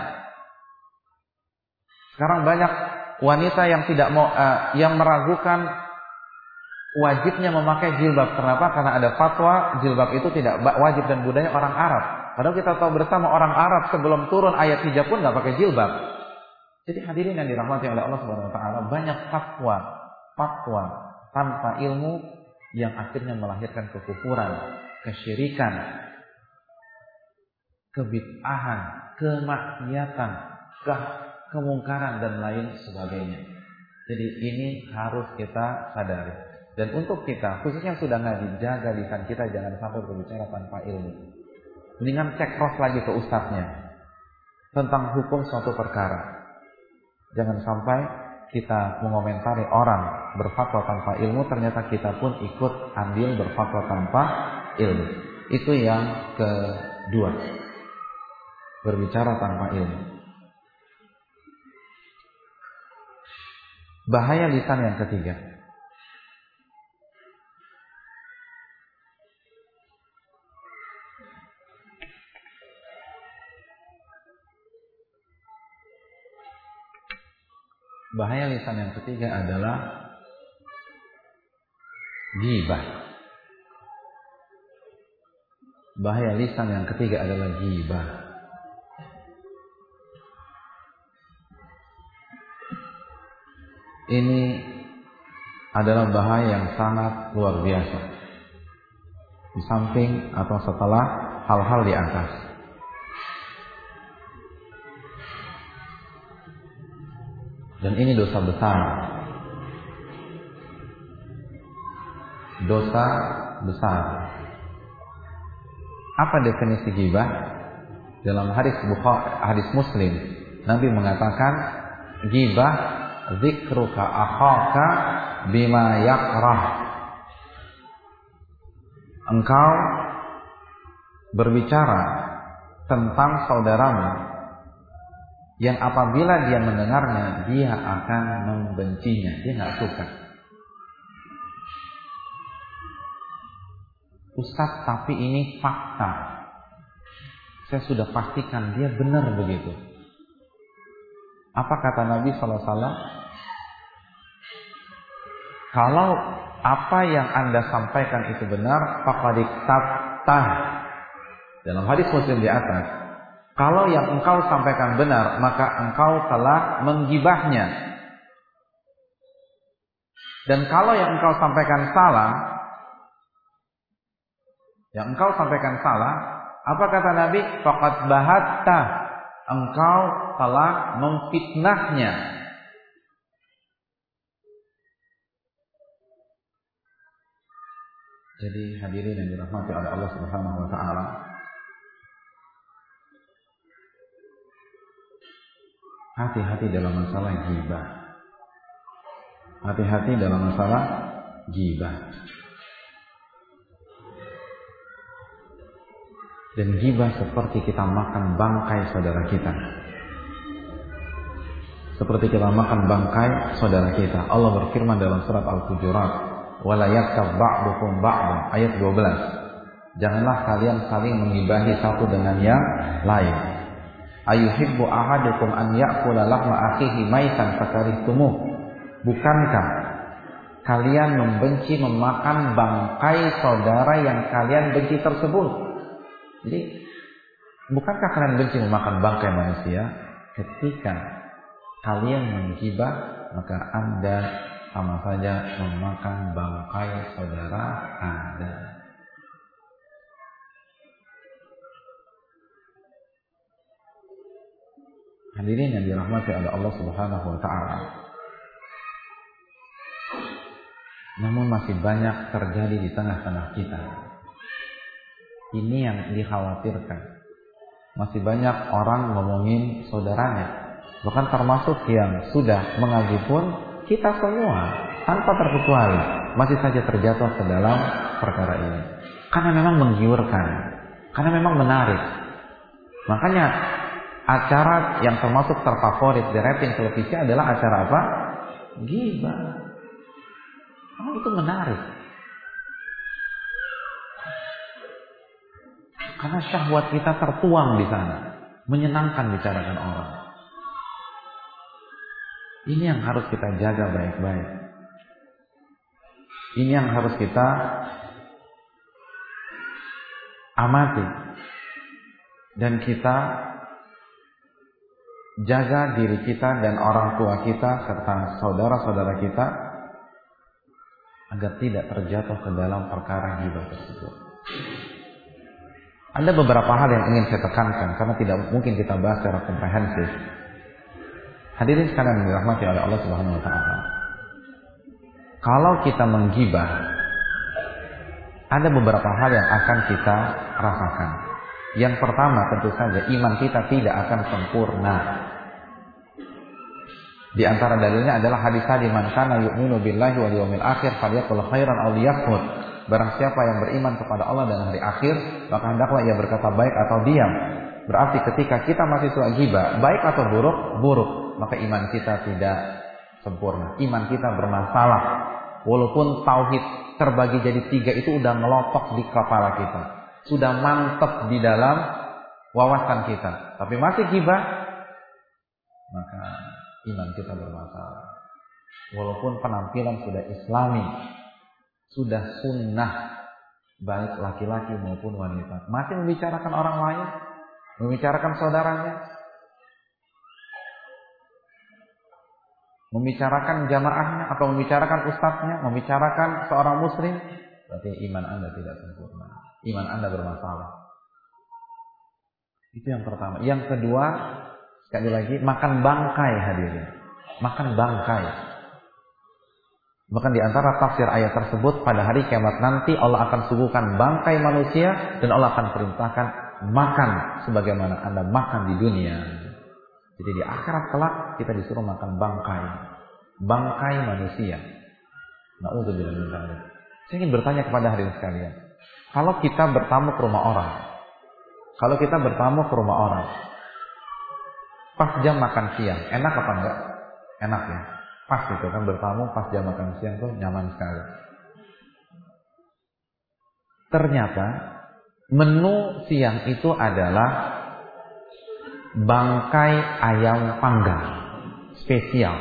Sekarang banyak wanita yang tidak mau, yang meragukan wajibnya memakai jilbab. Kenapa? Karena ada fatwa jilbab itu tidak wajib dan budaya orang Arab. Padahal kita tahu bersama orang Arab sebelum turun ayat hijab pun nggak pakai jilbab. Jadi hadirin yang dirahmati oleh Allah Subhanahu Wa Taala, banyak fatwa tanpa ilmu yang akhirnya melahirkan kekufuran, kesyirikan, kebid'ahan, kemaksiatan, kemungkaran dan lain sebagainya. Jadi ini harus kita sadari. Dan untuk kita, khususnya yang sudah ngaji, jaga lisan kita jangan sampai berbicara tanpa ilmu. Mendingan cek cross lagi ke ustadznya tentang hukum suatu perkara. Jangan sampai kita mengomentari orang berfatwa tanpa ilmu, ternyata kita pun ikut andil berfatwa tanpa ilmu. Itu yang kedua, berbicara tanpa ilmu. Bahaya lisan yang ketiga, bahaya lisan yang ketiga adalah ghibah. Bahaya lisan yang ketiga adalah ghibah. Ini adalah bahaya yang sangat luar biasa. Di samping atau setelah hal-hal di atas. Dan ini dosa besar. Dosa besar. Apa definisi ghibah? Dalam hadis Muslim, Nabi mengatakan ghibah dzikruka akhaka bima yakrah. Engkau berbicara tentang saudaramu yang apabila dia mendengarnya dia akan membencinya, dia nggak suka. Ustaz, tapi ini fakta. Saya sudah pastikan dia benar begitu. Apa kata Nabi SAW? Kalau apa yang Anda sampaikan itu benar, faqad iktabtah. Dalam hadis Muslim di atas, kalau yang engkau sampaikan benar, maka engkau telah menggibahnya. Dan kalau yang engkau sampaikan salah, apa kata Nabi? Faqad bahatta, engkau telah memfitnahnya. Jadi hadirin yang dirahmati oleh Allah Subhanahu wa taala, hati-hati dalam masalah ghibah. Hati-hati dalam masalah ghibah. Dan ghibah seperti kita makan bangkai saudara kita. Seperti kita makan bangkai saudara kita. Allah berfirman dalam surat Al-Hujurat, "Wala yaktab ba'dukum ba'dan," ayat 12. Janganlah kalian saling menggibahi satu dengan yang lain. Ayuhibbu ahadukum an ya'kula lahma akhihi maitan fakarihtumuh. Bukankah kalian membenci memakan bangkai saudara yang kalian benci tersebut? Jadi, bukankah kalian benci memakan bangkai manusia? Ketika kalian menggibah, maka Anda sama saja memakan bangkai saudara Anda. Hadirin yang dirahmati oleh Allah Subhanahu wa taala. Namun masih banyak terjadi di tengah-tengah kita. Ini yang dikhawatirkan. Masih banyak orang ngomongin saudaranya. Bahkan termasuk yang sudah mengaji pun, kita semua tanpa terkecuali masih saja terjatuh ke dalam perkara ini. Karena memang menggiurkan, karena memang menarik. Makanya acara yang termasuk terfavorit di rating televisi adalah acara apa? Ghibah. Karena itu menarik. Karena syahwat kita tertuang di sana, menyenangkan bicarakan orang. Ini yang harus kita jaga baik-baik. Ini yang harus kita amati dan kita jaga diri kita dan orang tua kita serta saudara-saudara kita agar tidak terjatuh ke dalam perkara ghibah tersebut. Ada beberapa hal yang ingin saya tekankan karena tidak mungkin kita bahas secara komprehensif. Hadirin sekalian yang dirahmati oleh Allah Subhanahu wa taala. Kalau kita menggibah, ada beberapa hal yang akan kita rasakan. Yang pertama tentu saja iman kita tidak akan sempurna. Di antara dalilnya adalah hadis tadi, man kana yu'minu billahi wal yawmil akhir falyaqul khairan aw liyasmut. Barang siapa yang beriman kepada Allah dan hari akhir, maka hendaklah ia berkata baik atau diam. Berarti ketika kita masih suka ghibah, baik atau buruk, buruk, maka iman kita tidak sempurna. Iman kita bermasalah. Walaupun tauhid terbagi jadi 3 itu udah ngelotok di kepala kita, sudah mantap di dalam wawasan kita, tapi masih ghibah, maka iman kita bermasalah. Walaupun penampilan sudah islami, sudah sunnah, baik laki-laki maupun wanita, masih membicarakan orang lain, membicarakan saudaranya, membicarakan jamaahnya atau membicarakan ustadznya, membicarakan seorang muslim, berarti iman Anda tidak sempurna. Iman Anda bermasalah. Itu yang pertama. Yang kedua, sekali lagi, makan bangkai hadirin. Makan bangkai. Bahkan di antara tafsir ayat tersebut, pada hari kiamat nanti Allah akan suguhkan bangkai manusia dan Allah akan perintahkan makan sebagaimana Anda makan di dunia. Jadi di akhirat kelak kita disuruh makan bangkai. Bangkai manusia. Na'udzubillah min dzalik. Saya ingin bertanya kepada hadirin sekalian. Kalau kita bertamu ke rumah orang, pas jam makan siang, enak apa enggak? Enak ya. Pas itu kan bertamu pas jam makan siang tuh nyaman sekali. Ternyata menu siang itu adalah bangkai ayam panggang spesial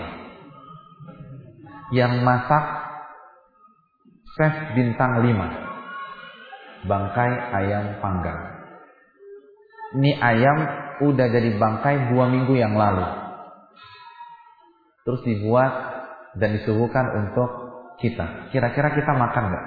yang masak chef bintang 5. Bangkai ayam panggang. Ini ayam udah jadi bangkai 2 minggu yang lalu. Terus dibuat dan disuguhkan untuk kita. Kira-kira kita makan nggak?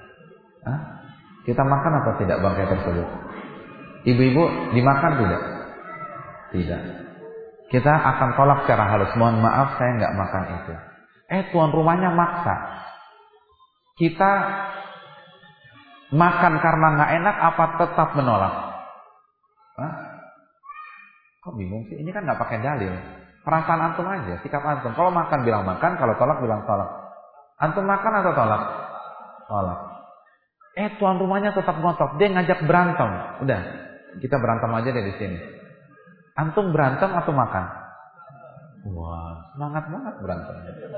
Kita makan apa tidak bangkai tersebut? Ibu-ibu dimakan tidak? Tidak. Kita akan tolak secara halus. Mohon maaf saya nggak makan itu. Tuan rumahnya maksa. Kita makan karena nggak enak apa tetap menolak? Kok bingung sih? Ini kan nggak pakai dalil. Perasaan antum aja, sikap antum. Kalau makan bilang makan, kalau tolak bilang tolak. Antum makan atau tolak? Tolak. Tuan rumahnya tetap ngotot. Dia ngajak berantem. Udah, kita berantem aja deh di sini. Antum berantem atau makan? Wah, semangat banget berantem.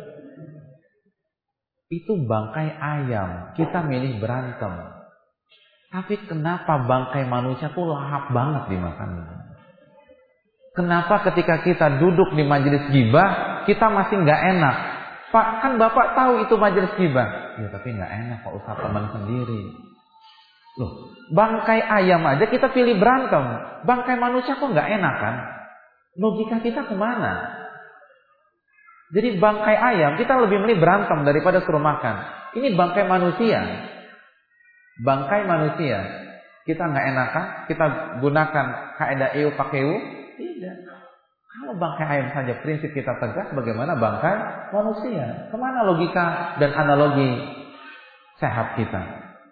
Itu bangkai ayam. Kita milih berantem. Tapi kenapa bangkai manusia tuh lahap banget dimakan? Kenapa ketika kita duduk di majelis ghibah, kita masih nggak enak? Pak, kan Bapak tahu itu majelis ghibah. Ya, tapi nggak enak Pak Ustaz, teman sendiri. Loh, bangkai ayam aja kita pilih berantem. Bangkai manusia kok nggak enak kan? Logika kita kemana? Jadi bangkai ayam kita lebih milih berantem daripada suruh makan. Ini bangkai manusia. Bangkai manusia. Kita nggak enakan, kita gunakan kaidah eu pakai eu. Tidak. Kalau bangkai ayam saja prinsip kita tegas, bagaimana bangkai manusia? Kemana logika dan analogi sehat kita?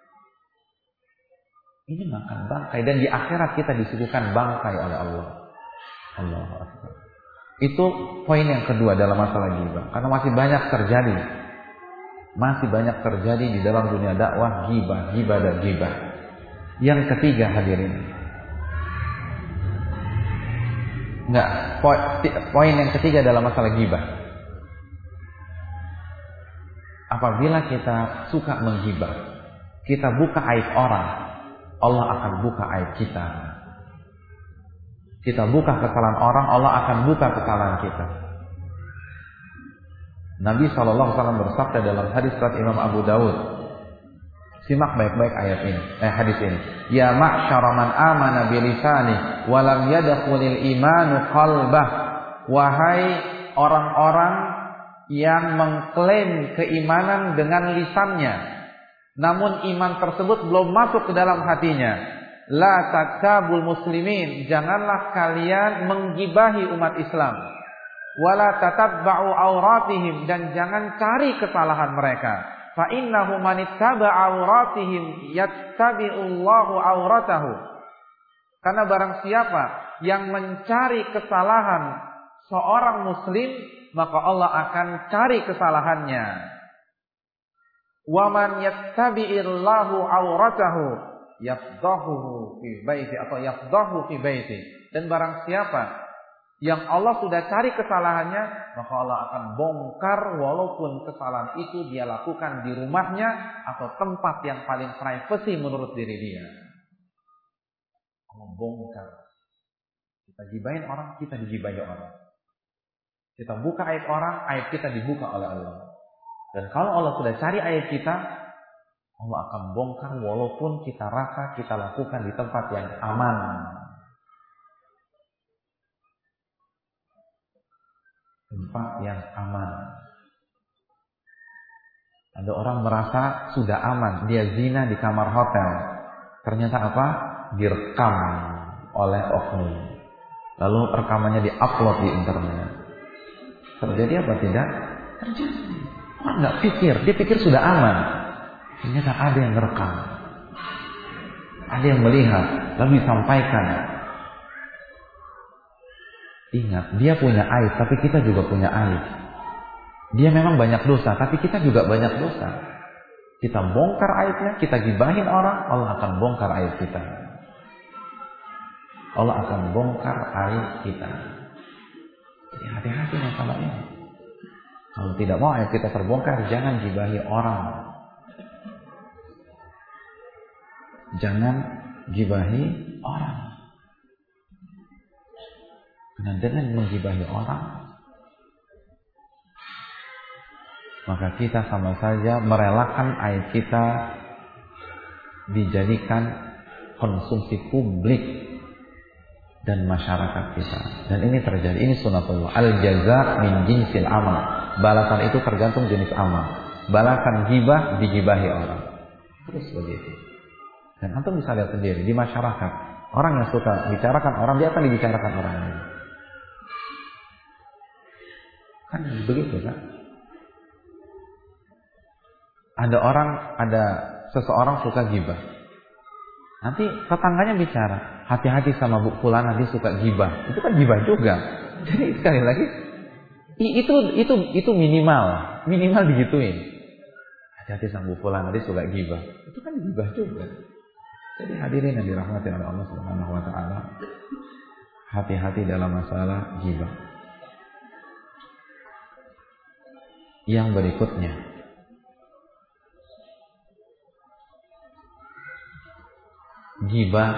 Ini makan bangkai dan di akhirat kita disuguhkan bangkai oleh Allah. Allahu Akbar. Itu poin yang kedua dalam masalah ghibah. Karena masih banyak terjadi. Masih banyak terjadi di dalam dunia dakwah ghibah dan ghibah. Yang ketiga hadirin. Poin yang ketiga dalam masalah ghibah. Apabila kita suka menghibah, kita buka aib orang, Allah akan buka aib kita. Kita buka kesalahan orang, Allah akan buka kesalahan kita. Nabi SAW bersabda dalam hadis riwayat Imam Abu Dawud. Simak baik-baik ayat ini, hadis ini. Ya ma'syara man amana bilisani wa lam yadkhulil imanu qalbah. Wahai orang-orang yang mengklaim keimanan dengan lisannya, namun iman tersebut belum masuk ke dalam hatinya. La takabul muslimin, janganlah kalian menggibahi umat Islam. Wala tatabba'u auratihim, dan jangan cari kesalahan mereka. Fa innahu man ittaba'a auratihim yattabi'ullahu auratahu. Karena barang siapa yang mencari kesalahan seorang muslim, maka Allah akan cari kesalahannya. Wa man yattabi'illahu auratahu yafdahu fi baiti, atau yafdahu fi baiti. Dan barang siapa yang Allah sudah cari kesalahannya, maka Allah akan bongkar walaupun kesalahan itu dia lakukan di rumahnya atau tempat yang paling privasi menurut diri dia. Allah bongkar. Kita gibahin orang, kita digibahi orang. Kita buka aib orang, aib kita dibuka oleh Allah. Dan kalau Allah sudah cari aib kita, Allah akan bongkar walaupun kita rasa kita lakukan di tempat yang aman. Tempat yang aman. Ada orang merasa sudah aman, dia zina di kamar hotel. Ternyata apa? Direkam oleh oknum. Lalu rekamannya diupload di internet. Terjadi apa tidak? Terjadi. Orang nggak pikir, dia pikir sudah aman. Ternyata ada yang merekam, ada yang melihat, lalu disampaikan. Ingat, dia punya aib, tapi kita juga punya aib. Dia memang banyak dosa, tapi kita juga banyak dosa. Kita bongkar aibnya, kita gibahin orang, Allah akan bongkar aib kita. Allah akan bongkar aib kita. Jadi hati-hati masalah ini. Kalau tidak mau aib kita terbongkar, jangan gibahi orang. Jangan gibahi orang. Karena dengan menggibahi orang, maka kita sama saja merelakan aib kita dijadikan konsumsi publik dan masyarakat kita. Dan ini terjadi, ini sunatullah. Al-jaza min jinsil amal. Balasan itu tergantung jenis amal. Balasan gibah digibahi orang. Terus begitu. Dan antum bisa lihat sendiri di masyarakat, orang yang suka bicarakan orang, dia akan dibicarakan orang lain. Kan begitu kan? Ada seseorang suka gibah. Nanti tetangganya bicara, hati-hati sama Bu Fulana, dia suka gibah. Itu kan gibah juga. Jadi sekali lagi, itu minimal digituin. Hati-hati sama Bu Fulana, dia suka gibah. Itu kan gibah juga. Jadi hadirin yang dirahmati oleh Allah Subhanahu wa taala, hati-hati dalam masalah gibah. Yang berikutnya, gibah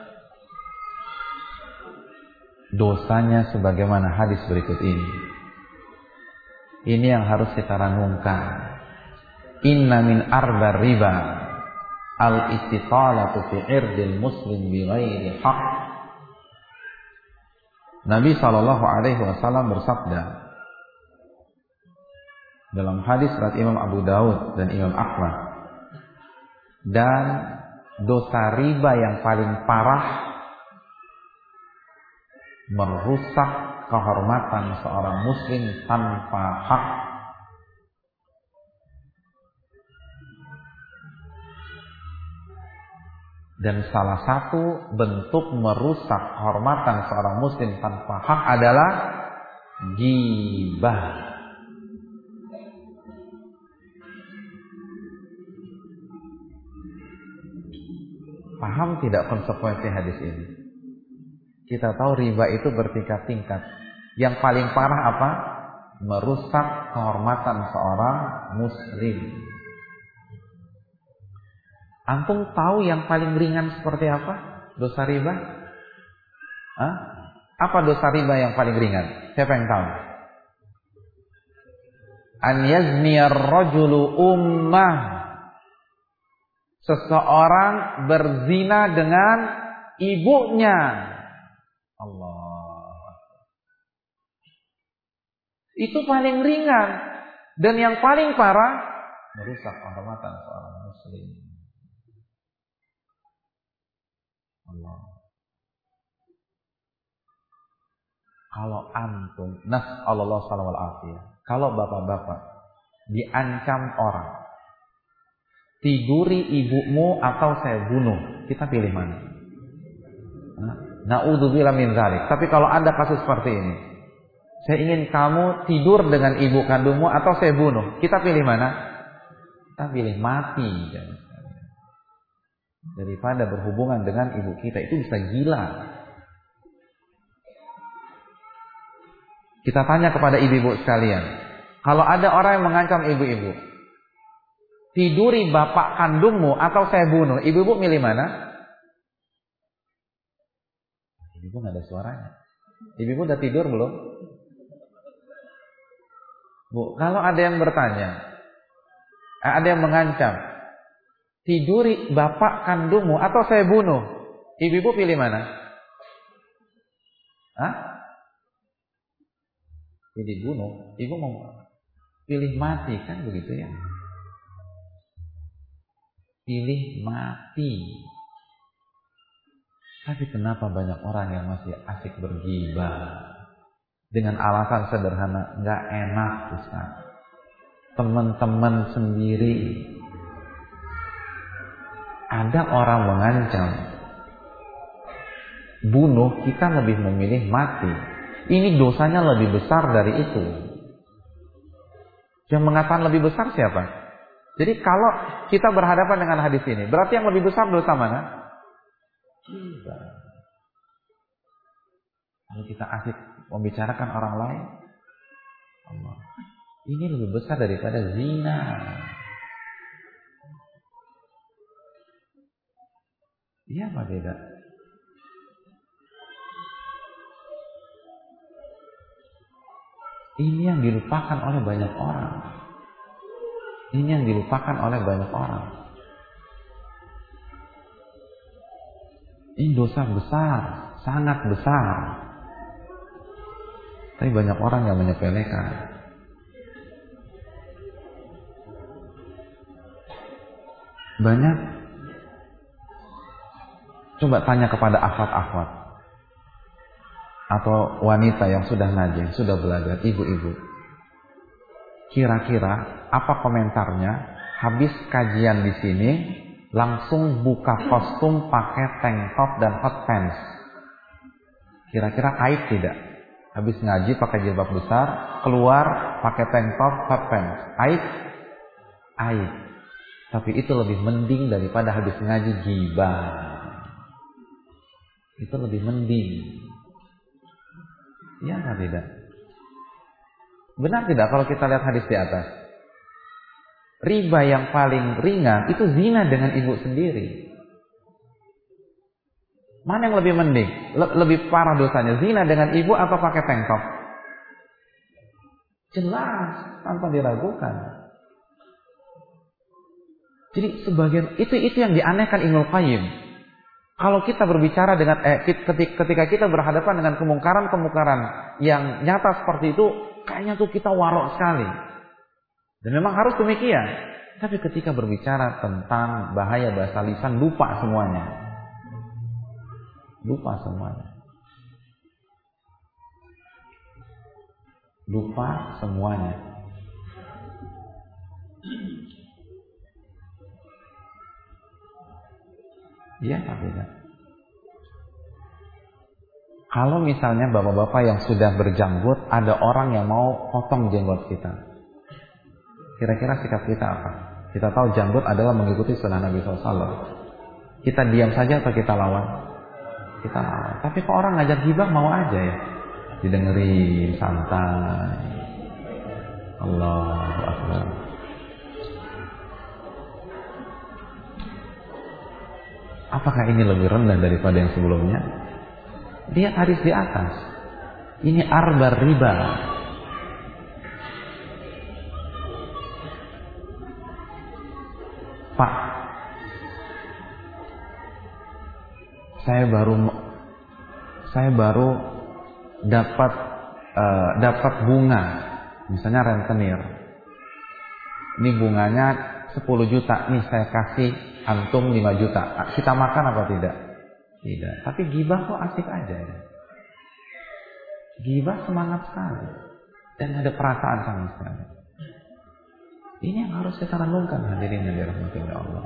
dosanya sebagaimana hadis berikut ini. Ini yang harus kita renungkan. Inna min arbar riba al-istitalatu fi irdil muslim bi ghairi haq. Nabi SAW bersabda dalam hadis riwayat Imam Abu Dawud dan Imam Ahmad, dan dosa riba yang paling parah merusak kehormatan seorang muslim tanpa hak. Dan salah satu bentuk merusak kehormatan seorang muslim tanpa hak adalah ghibah. Paham tidak konsekuensi hadis ini? Kita tahu riba itu bertingkat-tingkat. Yang paling parah apa? Merusak kehormatan seorang muslim. Antum tahu yang paling ringan seperti apa? Dosa riba? Apa dosa riba yang paling ringan? Siapa yang tahu? an yazniyar rajulu ummah. Seseorang berzina dengan ibunya. Allah. Itu paling ringan. Dan yang paling parah, merusak kehormatan seorang muslim. Allah. Kalau antum, nas'allallahu alaihi wasallam, kalau bapak-bapak diancam orang, tiduri ibumu atau saya bunuh, kita pilih mana? Na'udzubillah min dzalik. Tapi kalau ada kasus seperti ini, saya ingin kamu tidur dengan ibu kandungmu atau saya bunuh, kita pilih mana? Kita pilih mati. Daripada berhubungan dengan ibu kita, itu bisa gila. Kita tanya kepada ibu-ibu sekalian, kalau ada orang yang mengancam ibu-ibu, tiduri bapak kandungmu atau saya bunuh, ibu-ibu milih mana? Ibu nggak ada suaranya. Ibu-ibu udah tidur belum? Bu, kalau ada yang bertanya, ada yang mengancam, tiduri bapak kandungmu atau saya bunuh, ibu-ibu pilih mana? Hah? Pilih bunuh. Ibu mau pilih mati, kan begitu ya? Pilih mati. Tapi kenapa banyak orang yang masih asik bergibah dengan alasan sederhana, nggak enak Ustaz. Teman-teman sendiri. Ada orang mengancam bunuh, kita lebih memilih mati. Ini dosanya lebih besar dari itu. Yang mengatakan lebih besar siapa? Jadi kalau kita berhadapan dengan hadis ini, berarti yang lebih besar dosa mana? Kita. Kalau kita asik membicarakan orang lain, Allah, ini lebih besar daripada zina. Iya apa beda? Ini yang dilupakan oleh banyak orang. Ini yang dilupakan oleh banyak orang. Ini dosa besar, sangat besar. Tapi banyak orang yang menyepelekan. Banyak. Coba tanya kepada akhwat-akhwat atau wanita yang sudah najis, sudah belajar, ibu-ibu. Kira-kira apa komentarnya habis kajian di sini langsung buka kostum pakai tank top dan hot pants? Kira-kira aib tidak? Habis ngaji pakai jilbab besar, keluar pakai tank top, hot pants. Aib? Aib. Tapi itu lebih mending daripada habis ngaji gibah. Itu lebih mending. Ya atau tidak? Benar tidak kalau kita lihat hadis di atas? Riba yang paling ringan itu zina dengan ibu sendiri. Mana yang lebih mending? Lebih parah dosanya, zina dengan ibu atau pakai tank top? Jelas, tanpa diragukan. Jadi sebagian itu yang dianehkan Ibnu Qayyim. Kalau kita berbicara dengan ketika kita berhadapan dengan kemungkaran-kemungkaran yang nyata seperti itu, kayaknya tuh kita warok sekali. Dan memang harus demikian. Tapi ketika berbicara tentang bahaya bahasa lisan, lupa semuanya. Lupa semuanya. Lupa semuanya. Iya atau tidak? Kalau misalnya bapak-bapak yang sudah berjanggut, ada orang yang mau potong jenggot kita, kira-kira sikap kita apa? Kita tahu janggut adalah mengikuti sunnah Nabi SAW. Kita diam saja atau kita lawan? Kita lawan. Tapi kok orang ngajak gibah mau aja ya? Didengerin santai. Allahu Akbar. Apakah ini lebih rendah daripada yang sebelumnya? Lihat hadis di atas. Ini arbar riba. Pak, saya baru dapat bunga, misalnya rentenir. Ini bunganya 10 juta, nih saya kasih antum 5 juta. Kita makan apa tidak? Tidak. Tapi gibah kok asik aja ya. Gibah semangat sekali dan ada perasaan sama sekali. Ini yang harus kita renungkan, hadirin yang dirahmati oleh Allah.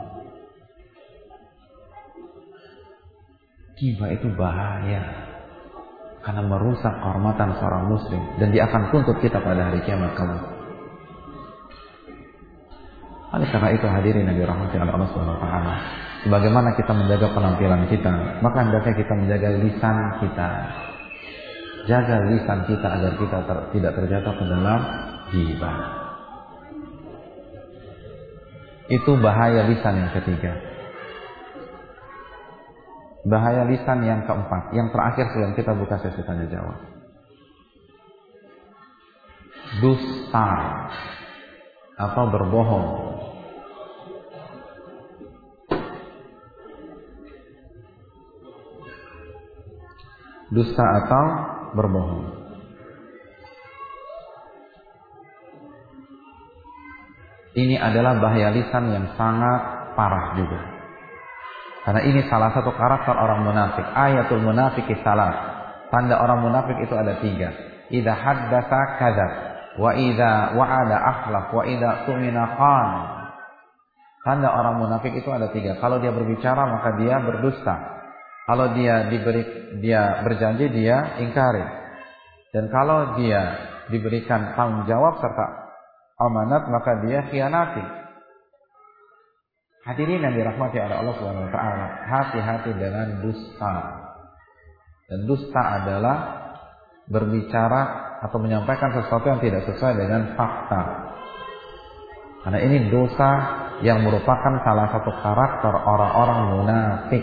Gibah itu bahaya karena merusak kehormatan seorang muslim dan dia akan tuntut kita pada hari kiamat kelak. Oleh karena itu hadirin yang dirahmati oleh Allah Subhanahu wa taala, sebagaimana kita menjaga penampilan kita, maka hendaknya kita menjaga lisan kita. Jaga lisan kita agar kita tidak terjatuh ke dalam ghibah. Itu bahaya lisan yang ketiga. Bahaya lisan yang keempat, yang terakhir sebelum kita buka sesi tanya jawab. Dusta atau berbohong. Dusta atau berbohong. Ini adalah bahaya lisan yang sangat parah juga. Karena ini salah satu karakter orang munafik. Ayatul munafiki salat. Tanda orang munafik itu ada 3. Idza haddatsa kadzab, wa idza wa'ada akhlaf, wa idza tumina khan. Tanda orang munafik itu ada 3. Kalau dia berbicara maka dia berdusta. Kalau dia berjanji dia ingkari. Dan kalau dia diberikan tanggung jawab serta amanat maka dia khianati. Hadirin yang dirahmati oleh Allah Subhanahu wa taala, hati-hati dengan dusta. Dan dusta adalah berbicara atau menyampaikan sesuatu yang tidak sesuai dengan fakta. Karena ini dosa yang merupakan salah satu karakter orang-orang munafik.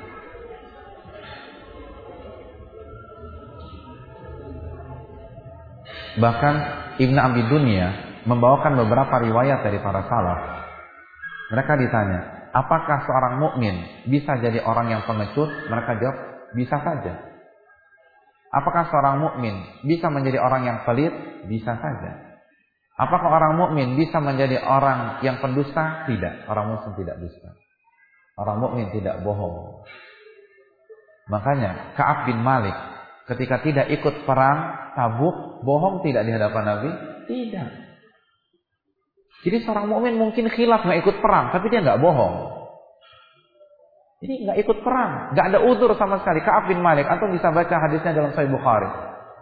Bahkan Ibn Abi Dunya membawakan beberapa riwayat dari para salaf. Mereka ditanya, apakah seorang mukmin bisa jadi orang yang pengecut? Mereka jawab, bisa saja. Apakah seorang mukmin bisa menjadi orang yang pelit? Bisa saja. Apakah orang mukmin bisa menjadi orang yang pendusta? Tidak. Orang muslim tidak dusta. Orang mukmin tidak bohong. Makanya Ka'ab bin Malik ketika tidak ikut perang Tabuk, bohong tidak di hadapan Nabi? Tidak. Jadi seorang mukmin mungkin khilaf nggak ikut perang, tapi dia nggak bohong. Jadi nggak ikut perang, nggak ada uzur sama sekali. Ka'ab bin Malik, antum bisa baca hadisnya dalam Sahih Bukhari.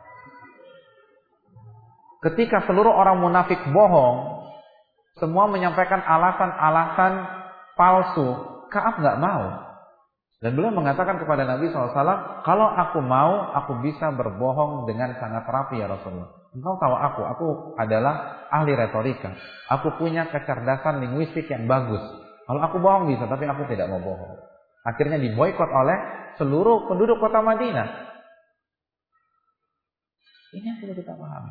Ketika seluruh orang munafik bohong, semua menyampaikan alasan-alasan palsu, Ka'ab nggak mau. Dan beliau mengatakan kepada Nabi SAW, kalau aku mau, aku bisa berbohong dengan sangat rapi ya Rasulullah. Engkau tahu aku adalah ahli retorika. Aku punya kecerdasan linguistik yang bagus. Kalau aku bohong bisa, tapi aku tidak mau bohong. Akhirnya diboikot oleh seluruh penduduk kota Madinah. Ini yang perlu kita pahami.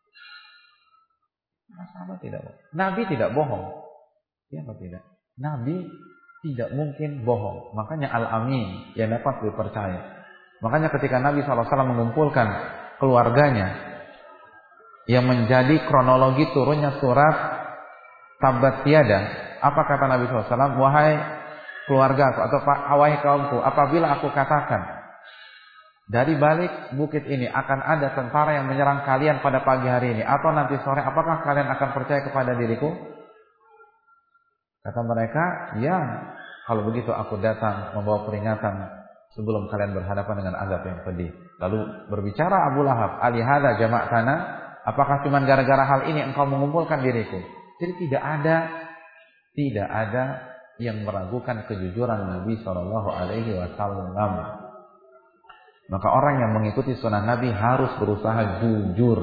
Sahabat tidak bohong. Nabi tidak bohong. Iya atau tidak? Nabi tidak mungkin bohong. Makanya Al-Amin yang dapat dipercaya. Makanya ketika Nabi SAW mengumpulkan keluarganya yang menjadi kronologi turunnya surat Tabbat Yada, apa kata Nabi SAW? Wahai keluargaku atau wahai kaumku, apabila aku katakan dari balik bukit ini akan ada tentara yang menyerang kalian pada pagi hari ini atau nanti sore, apakah kalian akan percaya kepada diriku? Kata mereka, ya, kalau begitu aku datang membawa peringatan sebelum kalian berhadapan dengan azab yang pedih. Lalu berbicara Abu Lahab, alihada jama'tana, apakah cuma gara-gara hal ini engkau mengumpulkan diriku? Jadi tidak ada yang meragukan kejujuran Nabi SAW. Maka orang yang mengikuti sunnah Nabi harus berusaha jujur.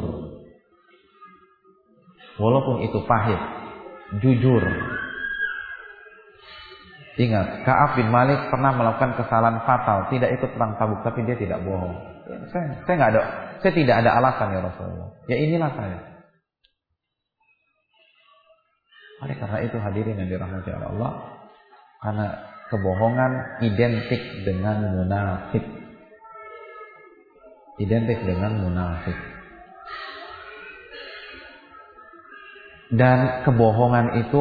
Walaupun itu pahit, jujur. Ingat, Ka'ab bin Malik pernah melakukan kesalahan fatal, tidak ikut perang Tabuk, tapi dia tidak bohong. Saya tidak ada alasan ya Rasulullah. Ya inilah saya. Oleh karena itu hadirin yang dirahmati oleh Allah, karena kebohongan identik dengan munafik. Identik dengan munafik. Dan kebohongan itu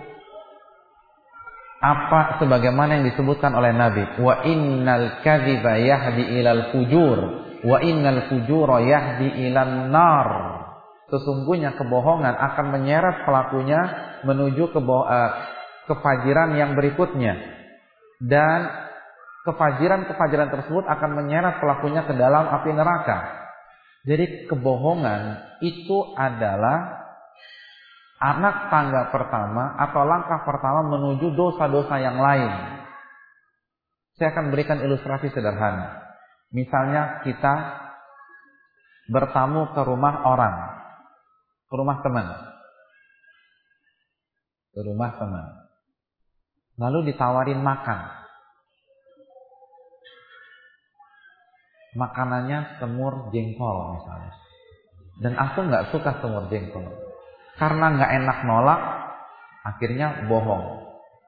apa sebagaimana yang disebutkan oleh Nabi, wa innal kadhiba yahdi ilal fujur wa innal fujura yahdi ilan nar. Sesungguhnya kebohongan akan menyeret pelakunya menuju kefajiran yang berikutnya, dan kefajiran tersebut akan menyeret pelakunya ke dalam api neraka. Jadi kebohongan itu adalah anak tangga pertama atau langkah pertama menuju dosa-dosa yang lain. Saya akan berikan ilustrasi sederhana. Misalnya kita bertamu ke rumah orang, ke rumah teman. Lalu ditawarin makan. Makanannya semur jengkol misalnya. Dan aku nggak suka semur jengkol. Karena nggak enak nolak, akhirnya bohong.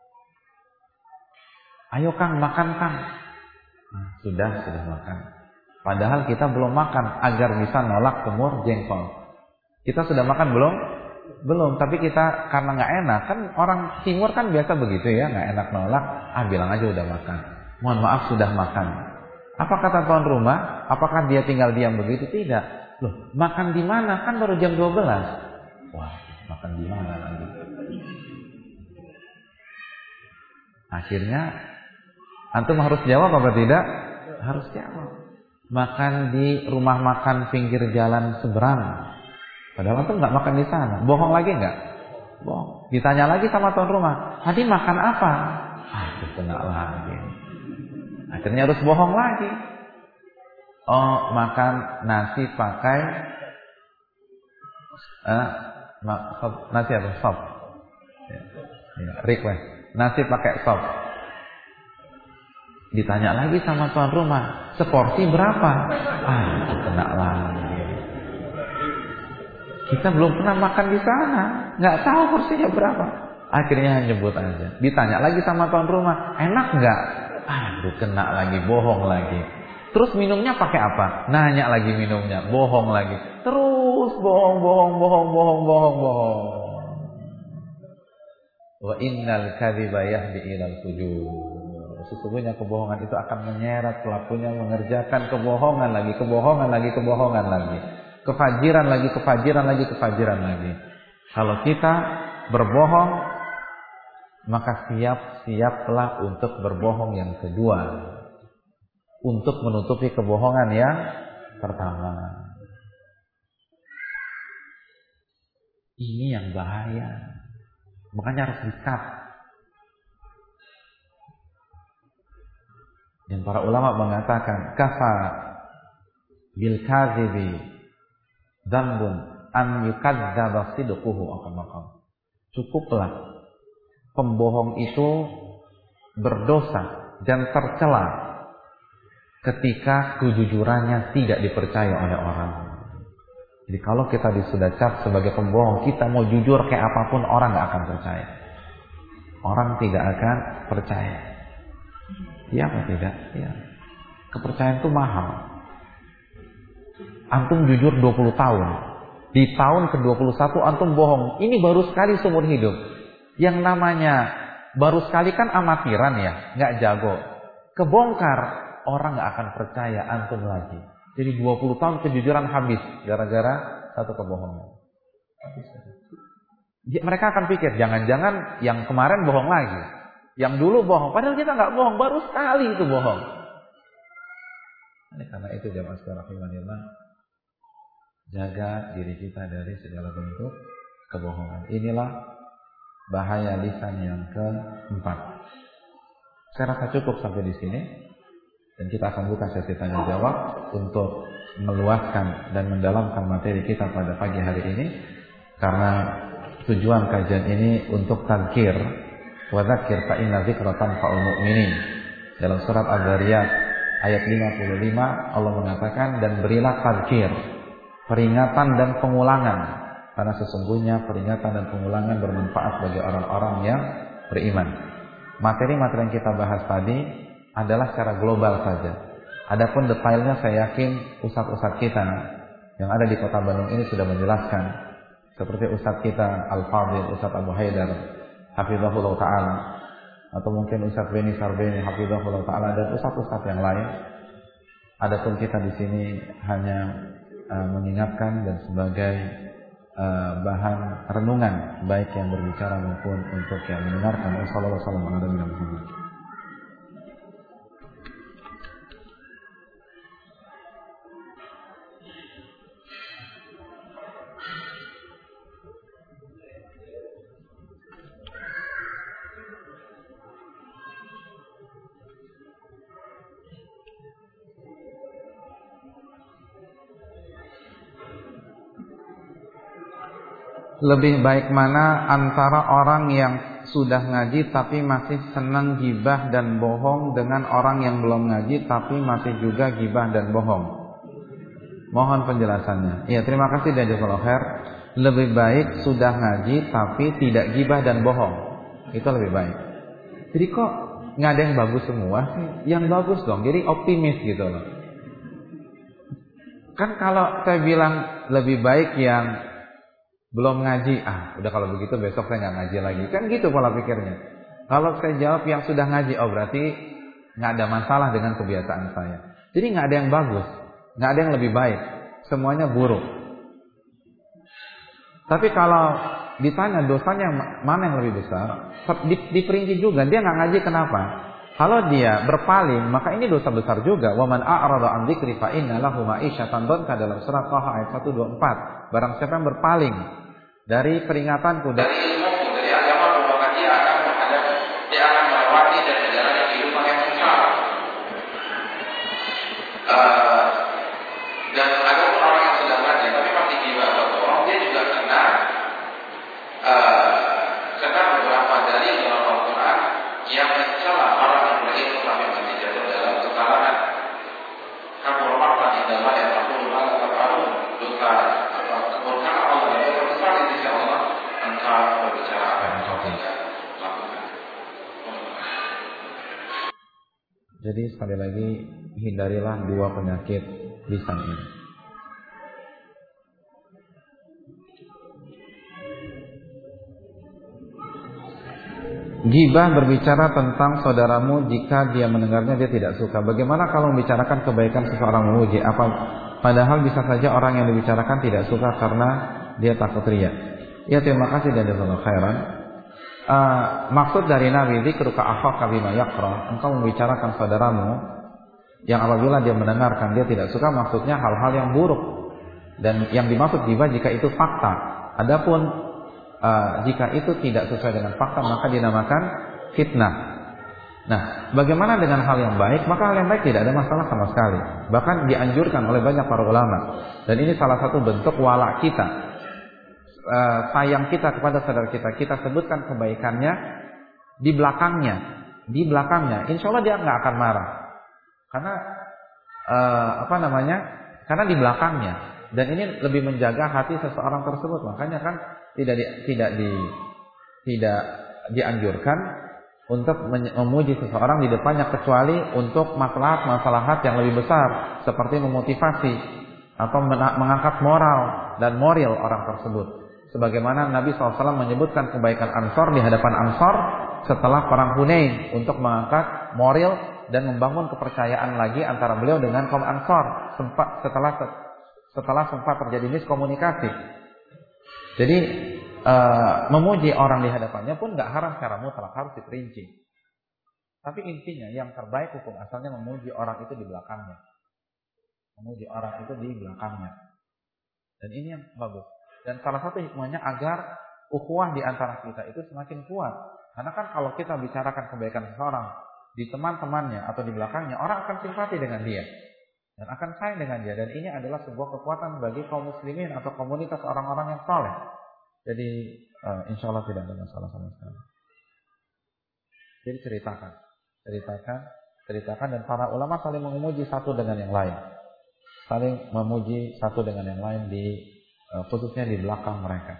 Ayo Kang, makan Kang. Nah, sudah makan. Padahal kita belum makan agar bisa nolak semur jengkol. Kita sudah makan belum? Belum, tapi kita karena nggak enak, kan orang timur kan biasa begitu ya, nggak enak nolak, bilang aja udah makan. Mohon maaf sudah makan. Apa kata tuan rumah? Apakah dia tinggal diam begitu? Tidak. Loh, makan di mana? Kan baru jam 12. Wah, makan di mana lagi? Akhirnya antum harus jawab apa tidak? Harus jawab. Makan di rumah makan pinggir jalan seberang. Padahal antum nggak makan di sana. Bohong lagi nggak? Bohong. Ditanya lagi sama tuan rumah, tadi makan apa? Kena lagi. Akhirnya harus bohong lagi. Oh, makan nasi pakai nasi apa? Sop. Request. Nasi pakai sop. Ditanya lagi sama tuan rumah, seporsi berapa? Kena lagi. Kita belum pernah makan di sana, nggak tahu porsinya berapa. Akhirnya nyebut aja. Ditanya lagi sama tuan rumah, enak nggak? Kena lagi, bohong lagi. Terus minumnya pakai apa? Nanya lagi minumnya, bohong lagi. Terus bohong. Wa innal kadhiba yahdi ilal fujur. Sesungguhnya kebohongan itu akan menyeret pelakunya mengerjakan kebohongan lagi. Kefajiran lagi. Kalau kita berbohong, maka siap-siaplah untuk berbohong yang kedua, untuk menutupi kebohongan yang pertama. Ini yang bahaya. Makanya harus di-cut. Dan para ulama mengatakan kafa bil kadhibi dzambun an yukadzdzaba sidquhu akan. Cukuplah pembohong itu berdosa dan tercela ketika kejujurannya tidak dipercaya oleh orang. Jadi kalau kita sudah cap sebagai pembohong, kita mau jujur kayak apapun, orang gak akan percaya. Orang tidak akan percaya. Iya apa tidak? Iya. Kepercayaan itu mahal. Antum jujur 20 tahun. Di tahun ke-21 antum bohong. Ini baru sekali seumur hidup. Yang namanya baru sekali kan amatiran ya, nggak jago. Kebongkar, orang nggak akan percaya antum lagi. Jadi 20 tahun kejujuran habis gara-gara satu kebohongan. Mereka akan pikir, jangan-jangan yang kemarin bohong lagi, yang dulu bohong. Padahal kita nggak bohong, baru sekali itu bohong. Karena itu jamaah sekalian rahimanillah, jaga diri kita dari segala bentuk kebohongan. Inilah bahaya lisan yang keempat. Saya rasa cukup sampai di sini, dan kita akan buka sesi tanya jawab untuk meluaskan dan mendalamkan materi kita pada pagi hari ini. Karena tujuan kajian ini untuk tadzkir, wa dzakir fa inna dzikra tanfa'ul mu'minin. Dalam surat Al-Dzariyat ayat 55 Allah mengatakan, dan berilah tadzkir, peringatan dan pengulangan, Karena sesungguhnya peringatan dan pengulangan bermanfaat bagi orang-orang yang beriman. Materi-materi yang kita bahas tadi adalah secara global saja. Adapun detailnya saya yakin ustadz-ustadz kita yang ada di kota Bandung ini sudah menjelaskan. Seperti ustadz kita Al-Fadhil, Ustadz Abu Haidar hafizahullah ta'ala, atau mungkin Ustadz Beni Sarbeni hafizahullah ta'ala, dan ustadz-ustadz yang lain. Adapun kita di sini hanya mengingatkan dan sebagai bahan renungan, baik yang berbicara maupun untuk yang mendengarkan. Wassalamualaikum warahmatullahi wabarakatuh. Lebih baik mana antara orang yang sudah ngaji tapi masih senang gibah dan bohong dengan orang yang belum ngaji tapi masih juga gibah dan bohong? Mohon penjelasannya. Ya, terima kasih jazakallahu khair. Lebih baik sudah ngaji tapi tidak gibah dan bohong. Itu lebih baik. Jadi kok nggak ada yang bagus semua sih? Yang bagus dong. Jadi optimis gitu loh. Kan kalau saya bilang lebih baik yang belum ngaji, udah kalau begitu besok saya nggak ngaji lagi. Kan gitu pola pikirnya. Kalau saya jawab yang sudah ngaji, berarti nggak ada masalah dengan kebiasaan saya. Jadi nggak ada yang bagus, nggak ada yang lebih baik, semuanya buruk. Tapi kalau ditanya dosanya mana yang lebih besar, diperinci juga. Dia nggak ngaji kenapa? Kalau dia berpaling, maka ini dosa besar juga. Wa man a'rada 'an dzikri fa inna lahu ma'isyatan dhanka dalam surat Thaha ayat 124. Barang siapa yang berpaling dari peringatanku, dari ilmuku, dari agamaku, maka dia akan melewati dan menjalani kehidupan yang sukar. Dan ada orang yang sudah ngaji tapi masih gibah atau bohong, dia juga kena beberapa dalil dalam Al-Quran yang mencela orang yang berilmu tapi masih jatuh dalam kesalahan. Kamu maqtan indallahi yang taqulu ma la taf'alun. Dosa kemurkaan Allah yang besar di sisi Allah, engkau berbicara apa yang engkau tidak lakukan. Jadi sekali lagi, hindarilah dua penyakit lisan ini. Gibah berbicara tentang saudaramu jika dia mendengarnya dia tidak suka. Bagaimana kalau membicarakan kebaikan seseorang memuji? Padahal bisa saja orang yang dibicarakan tidak suka karena dia takut riya. Ya, terima kasih dan jazakallahu khairan. Maksud dari Nabi dzikruka akhaka bima yaqra, engkau membicarakan saudaramu yang apabila dia mendengarkan dia tidak suka, maksudnya hal-hal yang buruk. Dan yang dimaksud gibah jika itu fakta. Adapun jika itu tidak sesuai dengan fakta, maka dinamakan fitnah. Nah, bagaimana dengan hal yang baik? Maka hal yang baik tidak ada masalah sama sekali. Bahkan dianjurkan oleh banyak para ulama. Dan ini salah satu bentuk wala kita, sayang kita kepada saudara kita. Kita sebutkan kebaikannya di belakangnya. Insya Allah dia nggak akan marah. Karena Karena di belakangnya. Dan ini lebih menjaga hati seseorang tersebut. Makanya kan tidak dianjurkan untuk memuji seseorang di depannya, kecuali untuk maslahat yang lebih besar, seperti memotivasi atau mengangkat moral dan moral orang tersebut. Sebagaimana Nabi SAW menyebutkan kebaikan Ansor di hadapan Ansor setelah perang Hunain untuk mengangkat moral dan membangun kepercayaan lagi antara beliau dengan kaum Ansor setelah sempat terjadi miskomunikasi. Jadi memuji orang di hadapannya pun nggak haram secara mutlak, harus diperinci. Tapi intinya yang terbaik hukum asalnya memuji orang itu di belakangnya. Dan ini yang bagus. Dan salah satu hikmahnya agar ukhuwah di antara kita itu semakin kuat. Karena kan kalau kita bicarakan kebaikan seseorang di teman-temannya atau di belakangnya, orang akan simpati dengan dia dan akan sayang dengan dia. Dan ini adalah sebuah kekuatan bagi kaum muslimin atau komunitas orang-orang yang saleh. Jadi insya Allah tidak ada masalah sama sekali. Jadi ceritakan dan para ulama saling memuji satu dengan yang lain. Saling memuji satu dengan yang lain di khususnya di belakang mereka.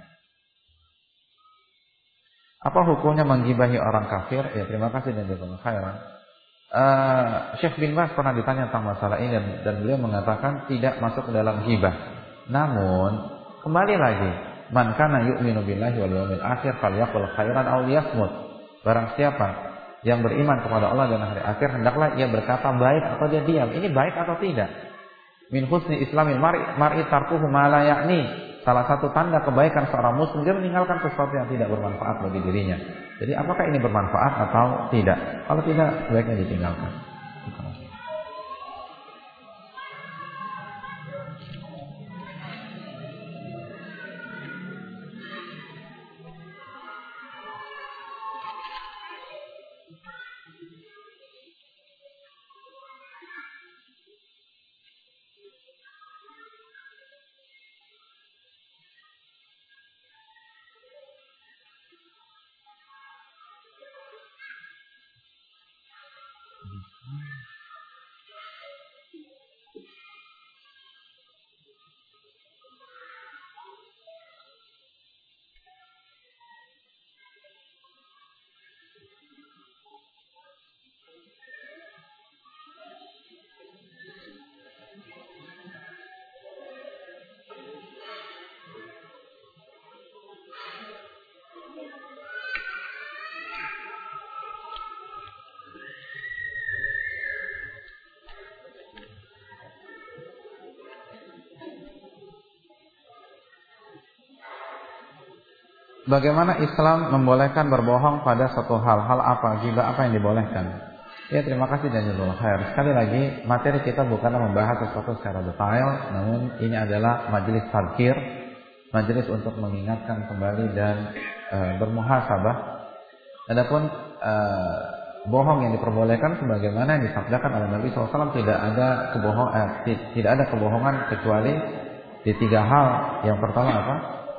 Apa hukumnya menggibahi orang kafir? Ya, terima kasih dan jazakallahu khairan. Syekh bin Baz pernah ditanya tentang masalah ini dan beliau mengatakan tidak masuk ke dalam ghibah. Namun kembali lagi, man kana yu'minu billahi wal yawmil akhir falyaqul khairan aw liyasmut. Barang siapa yang beriman kepada Allah dan hari akhir, hendaklah ia berkata baik atau dia diam. Ini baik atau tidak? Min husni islamil mar'i tarkuhu ma la ya'ni. Salah satu tanda kebaikan seorang muslim, dia meninggalkan sesuatu yang tidak bermanfaat bagi dirinya. Jadi apakah ini bermanfaat atau tidak? Kalau tidak, sebaiknya ditinggalkan. Bagaimana Islam membolehkan berbohong pada suatu hal? Hal apa? Ghibah apa yang dibolehkan? Ya, terima kasih dan jazakallahu khair. Sekali lagi, materi kita bukanlah membahas sesuatu secara detail, namun ini adalah majelis tadzkir, majelis untuk mengingatkan kembali dan bermuhasabah. Adapun bohong yang diperbolehkan sebagaimana yang disabdakan oleh Nabi SAW, tidak ada kebohongan kecuali di 3 hal. Yang pertama apa?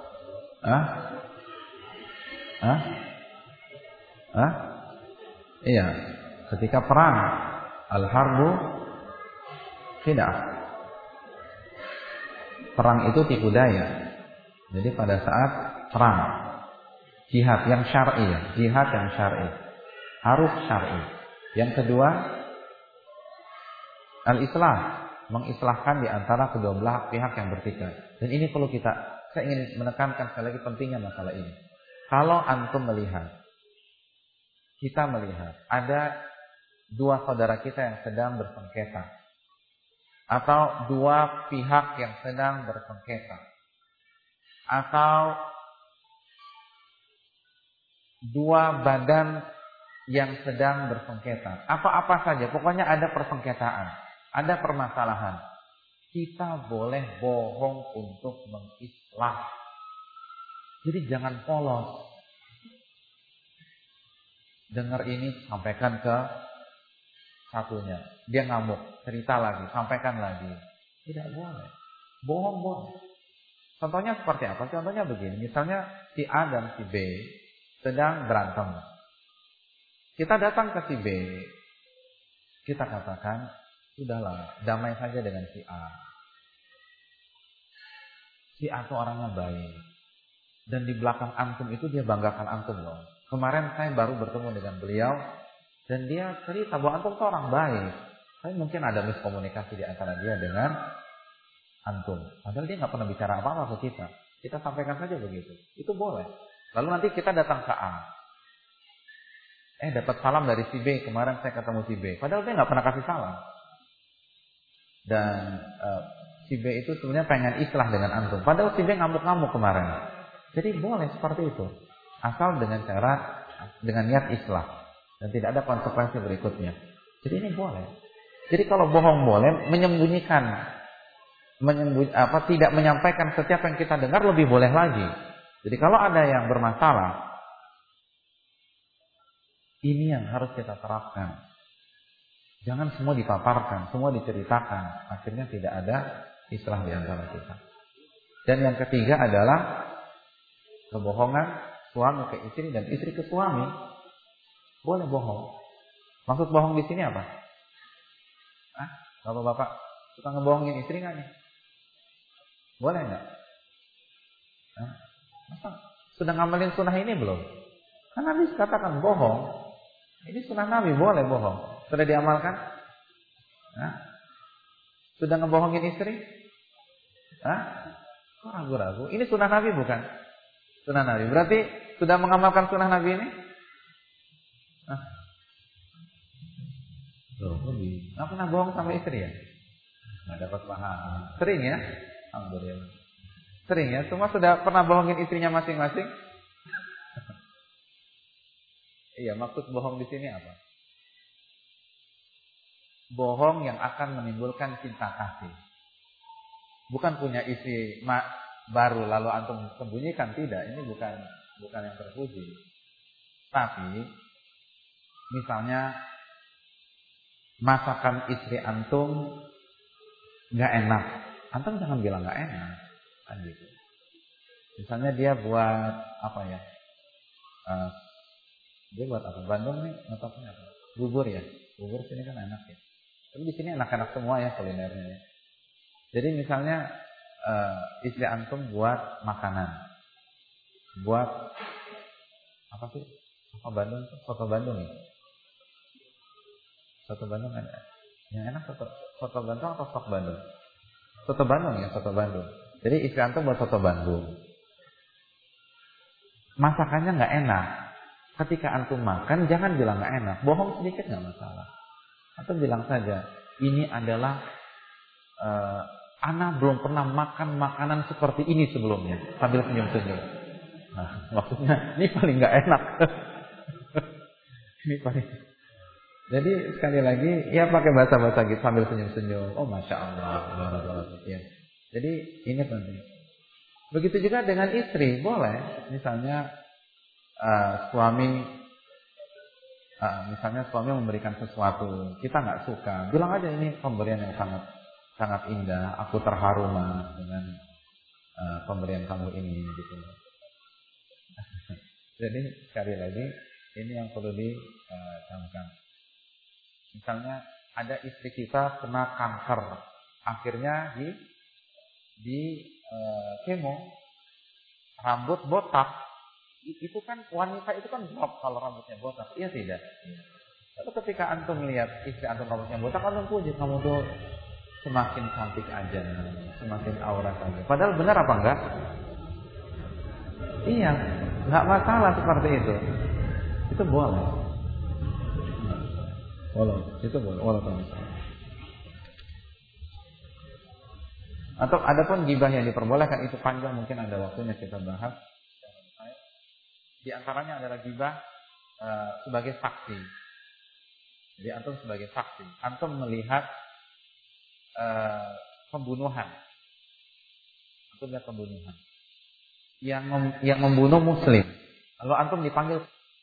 Iya, ketika perang, al-harbu khid'ah. Perang itu tipu daya. Jadi pada saat perang, jihad yang syar'i, harus syar'i. Yang kedua, al-islah, mengislahkan di antara kedua belah pihak yang bertikai. Dan ini perlu saya ingin menekankan sekali lagi pentingnya masalah ini. Kalau antum kita melihat ada 2 saudara kita yang sedang bersengketa, atau 2 pihak yang sedang bersengketa, atau 2 badan yang sedang bersengketa, apa-apa saja, pokoknya ada persengketaan, ada permasalahan, kita boleh bohong untuk mengislah. Jadi jangan polos. Dengar ini, sampaikan ke satunya. Dia ngamuk, cerita lagi, sampaikan lagi. Tidak boleh. Bohong boleh. Contohnya seperti apa? Contohnya begini. Misalnya si A dan si B sedang berantem. Kita datang ke si B. Kita katakan, sudahlah, damai saja dengan si A. Si A itu orangnya baik. Dan di belakang antum itu dia banggakan antum loh. Kemarin saya baru bertemu dengan beliau dan dia cerita bahwa antum itu orang baik. Tapi mungkin ada miskomunikasi di antara dia dengan antum. Padahal dia nggak pernah bicara apa-apa ke kita. Kita sampaikan saja begitu. Itu boleh. Lalu nanti kita datang ke A. Dapat salam dari si B. Kemarin saya ketemu si B. Padahal dia nggak pernah kasih salam. Dan si B itu sebenarnya pengen islah dengan antum. Padahal si B ngamuk-ngamuk kemarin. Jadi boleh seperti itu, asal dengan niat islah dan tidak ada konsekuensi berikutnya. Jadi ini boleh. Jadi kalau bohong boleh, tidak menyampaikan setiap yang kita dengar lebih boleh lagi. Jadi kalau ada yang bermasalah, ini yang harus kita terapkan. Jangan semua dipaparkan, semua diceritakan, akhirnya tidak ada islah di antara kita. Dan yang ketiga adalah kebohongan suami ke istri dan istri ke suami. Boleh bohong. Maksud bohong di sini apa? Bapak-bapak suka ngebohongin istri nggak nih? Boleh nggak? Nah, masa sudah ngamalin sunnah ini belum? Kan Nabi katakan bohong. Ini sunnah Nabi, boleh bohong. Sudah diamalkan? Nah, sudah ngebohongin istri? Kok ragu-ragu? Ini sunnah Nabi bukan? Sunnah Nabi. Berarti sudah mengamalkan sunnah Nabi ini? Loh, nggak pernah bohong sama istri ya? Nggak dapat pahala. Sering ya? Alhamdulillah. Sering ya? Semua sudah pernah bohongin istrinya masing-masing? Iya, maksud bohong di sini apa? Bohong yang akan menimbulkan cinta kasih. Bukan punya istri baru lalu antum sembunyikan, tidak. Ini bukan yang terpuji. Tapi misalnya masakan istri antum nggak enak, antum jangan bilang nggak enak, kan gitu. Misalnya dia buat apa ya? Dia buat apa? Bandung nih, notapnya apa? Bubur ya, bubur sini kan enak ya. Tapi di sini enak-enak semua ya kulinernya. Jadi misalnya istri antum buat makanan, buat apa sih? Apa Bandung? Soto Bandung ya. Soto Bandung kan yang enak soto Bandung atau sop Bandung? Soto Bandung ya, soto Bandung. Jadi istri antum buat soto Bandung. Masakannya nggak enak. Ketika antum makan jangan bilang nggak enak. Bohong sedikit nggak masalah. Antum bilang saja, ini adalah ana belum pernah makan makanan seperti ini sebelumnya, sambil senyum-senyum. Nah, maksudnya ini paling nggak enak. Ini paling. Jadi sekali lagi ya pakai bahasa-bahasa gitu sambil senyum-senyum. Oh masya Allah. Ya. Jadi ini penting. Begitu juga dengan istri, boleh. Misalnya misalnya suami memberikan sesuatu, kita nggak suka, bilang aja ini pemberian yang sangat indah. Aku terharu dengan pemberian kamu ini, gitu. Jadi sekali lagi ini yang perlu dicamkan. Misalnya ada istri kita kena kanker, akhirnya di kemo, rambut botak, itu kan wanita itu kan drop kalau rambutnya botak, iya tidak? Lalu ketika antum melihat istri antum rambutnya botak, antum puji, kamu tuh semakin cantik aja, semakin aurat aja. Padahal benar apa enggak? Iya, nggak masalah seperti itu. Itu boleh. Itu boleh. Atau adapun gibah yang diperbolehkan itu panjang, mungkin ada waktunya kita bahas. Di antaranya adalah gibah sebagai saksi. Jadi antum sebagai saksi, antum melihat pembunuhan. Antum lihat pembunuhan. Yang membunuh muslim. Lalu antum dipanggil,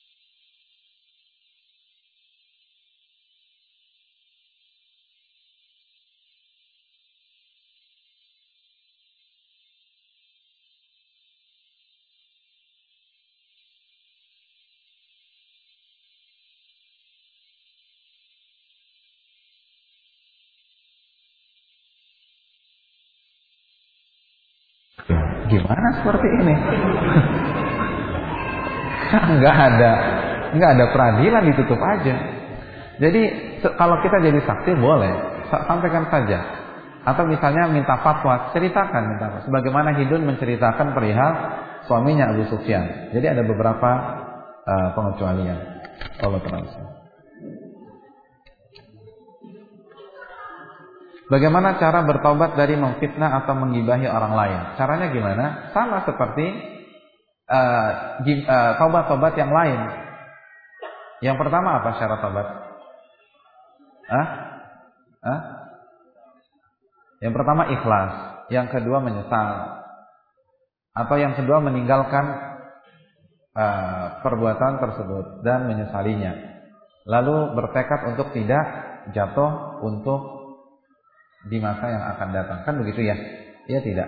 gimana seperti ini? Nggak ada peradilan, ditutup aja. Jadi kalau kita jadi saksi boleh, sampaikan saja. Atau misalnya minta fatwa, ceritakan minta fatwa. Sebagaimana Hidun menceritakan perihal suaminya Abu Sufyan. Jadi ada beberapa pengecualian. Allah terus. Bagaimana cara bertobat dari memfitnah atau menggibahi orang lain? Caranya gimana? Sama seperti tobat-tobat yang lain. Yang pertama apa syarat tobat? Yang pertama ikhlas, yang kedua menyesal, atau yang kedua meninggalkan perbuatan tersebut dan menyesalinya. Lalu bertekad untuk tidak jatuh untuk di masa yang akan datang. Kan begitu ya? Iya tidak?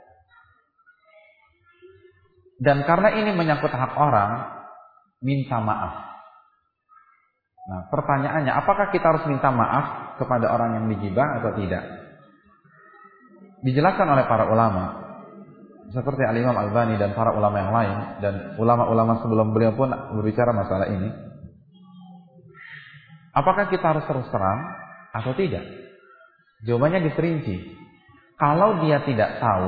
Dan karena ini menyangkut hak orang, minta maaf. Nah, pertanyaannya, apakah kita harus minta maaf kepada orang yang digibah atau tidak? Dijelaskan oleh para ulama, seperti Al-Imam Albani dan para ulama yang lain dan ulama-ulama sebelum beliau pun berbicara masalah ini. Apakah kita harus terus terang atau tidak? Jawabannya diperinci. Kalau dia tidak tahu,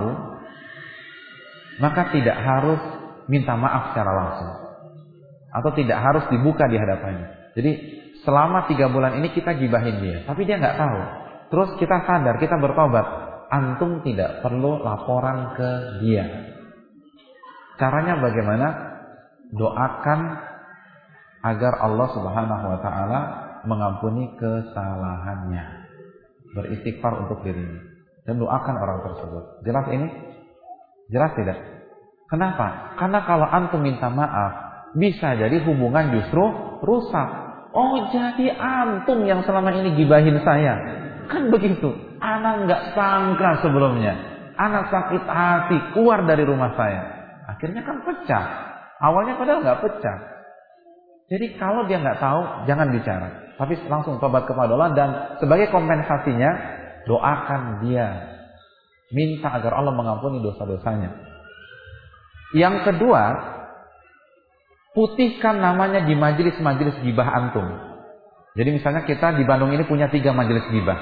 maka tidak harus minta maaf secara langsung, atau tidak harus dibuka di hadapannya. Jadi selama 3 bulan ini kita gibahin dia, tapi dia nggak tahu. Terus kita sadar, kita bertobat. Antum tidak perlu laporan ke dia. Caranya bagaimana? Doakan agar Allah Subhanahu wa taala mengampuni kesalahannya. Beristighfar untuk dirinya dan doakan orang tersebut. Jelas ini? Jelas tidak? Kenapa? Karena kalau antum minta maaf, bisa jadi hubungan justru rusak. Oh, jadi antum yang selama ini gibahin saya. Kan begitu. Anak nggak sangka sebelumnya. Anak sakit hati keluar dari rumah saya. Akhirnya kan pecah. Awalnya padahal nggak pecah. Jadi kalau dia nggak tahu, jangan bicara. Tapi langsung tobat kepada Allah dan sebagai kompensasinya, doakan dia. Minta agar Allah mengampuni dosa-dosanya. Yang kedua, putihkan namanya di majelis-majelis gibah antum. Jadi misalnya kita di Bandung ini punya 3 majelis gibah.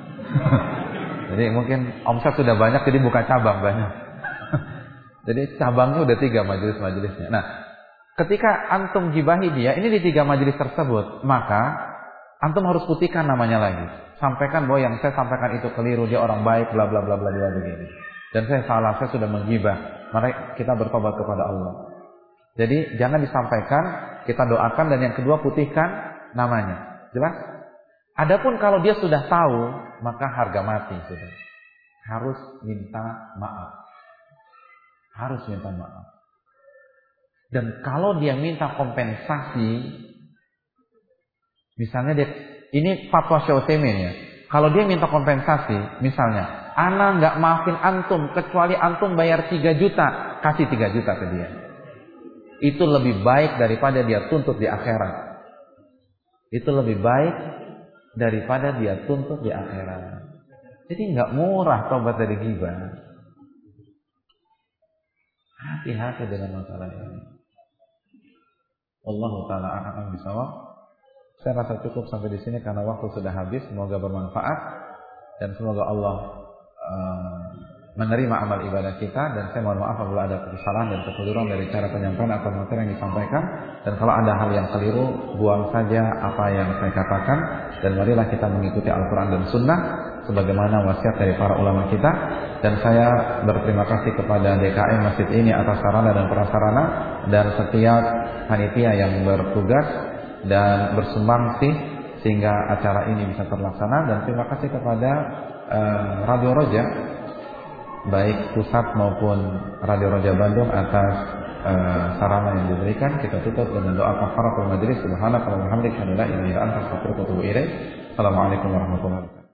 Jadi mungkin omset sudah banyak, jadi buka cabang banyak. Jadi cabangnya udah 3 majelis-majelisnya. Nah, ketika antum gibahi dia, ini di 3 majelis tersebut, maka antum harus putihkan namanya lagi. Sampaikan bahwa yang saya sampaikan itu keliru, dia orang baik, bla bla bla bla bla begini. Dan saya salah, saya sudah menggibah. Maka kita bertobat kepada Allah. Jadi jangan disampaikan, kita doakan, dan yang kedua putihkan namanya. Jelas? Adapun kalau dia sudah tahu, maka harga mati sudah. Harus minta maaf. Harus minta maaf. Dan kalau dia minta kompensasi, misalnya dia, ini fatwa Syekh Utsaimin ya. Kalau dia minta kompensasi, misalnya, ana nggak maafin antum kecuali antum bayar 3 juta, kasih 3 juta ke dia. Itu lebih baik daripada dia tuntut di akhirat. Itu lebih baik daripada dia tuntut di akhirat. Jadi nggak murah tobat dari ghibah. Hati-hati dengan masalah ini. Wallahu taala a'lam bishawab. Saya rasa cukup sampai di sini karena waktu sudah habis. Semoga bermanfaat dan semoga Allah menerima amal ibadah kita. Dan saya mohon maaf apabila ada kesalahan dan kekeliruan dari cara penyampaian atau materi yang disampaikan. Dan kalau ada hal yang keliru, buang saja apa yang saya katakan. Dan marilah kita mengikuti Al-Quran dan Sunnah sebagaimana wasiat dari para ulama kita. Dan saya berterima kasih kepada DKM masjid ini atas sarana dan prasarana dan setiap panitia yang bertugas dan bersumbangsi sehingga acara ini bisa terlaksana. Dan terima kasih kepada Radio Roja, baik pusat maupun Radio Roja Bandung atas sarana yang diberikan. Kita tutup dengan doa kafaratul majelis. Subhanakallahumma wa bihamdika, la ilaha illa anta, astaghfiruka wa atubu ilaik. Assalamualaikum warahmatullahi wabarakatuh.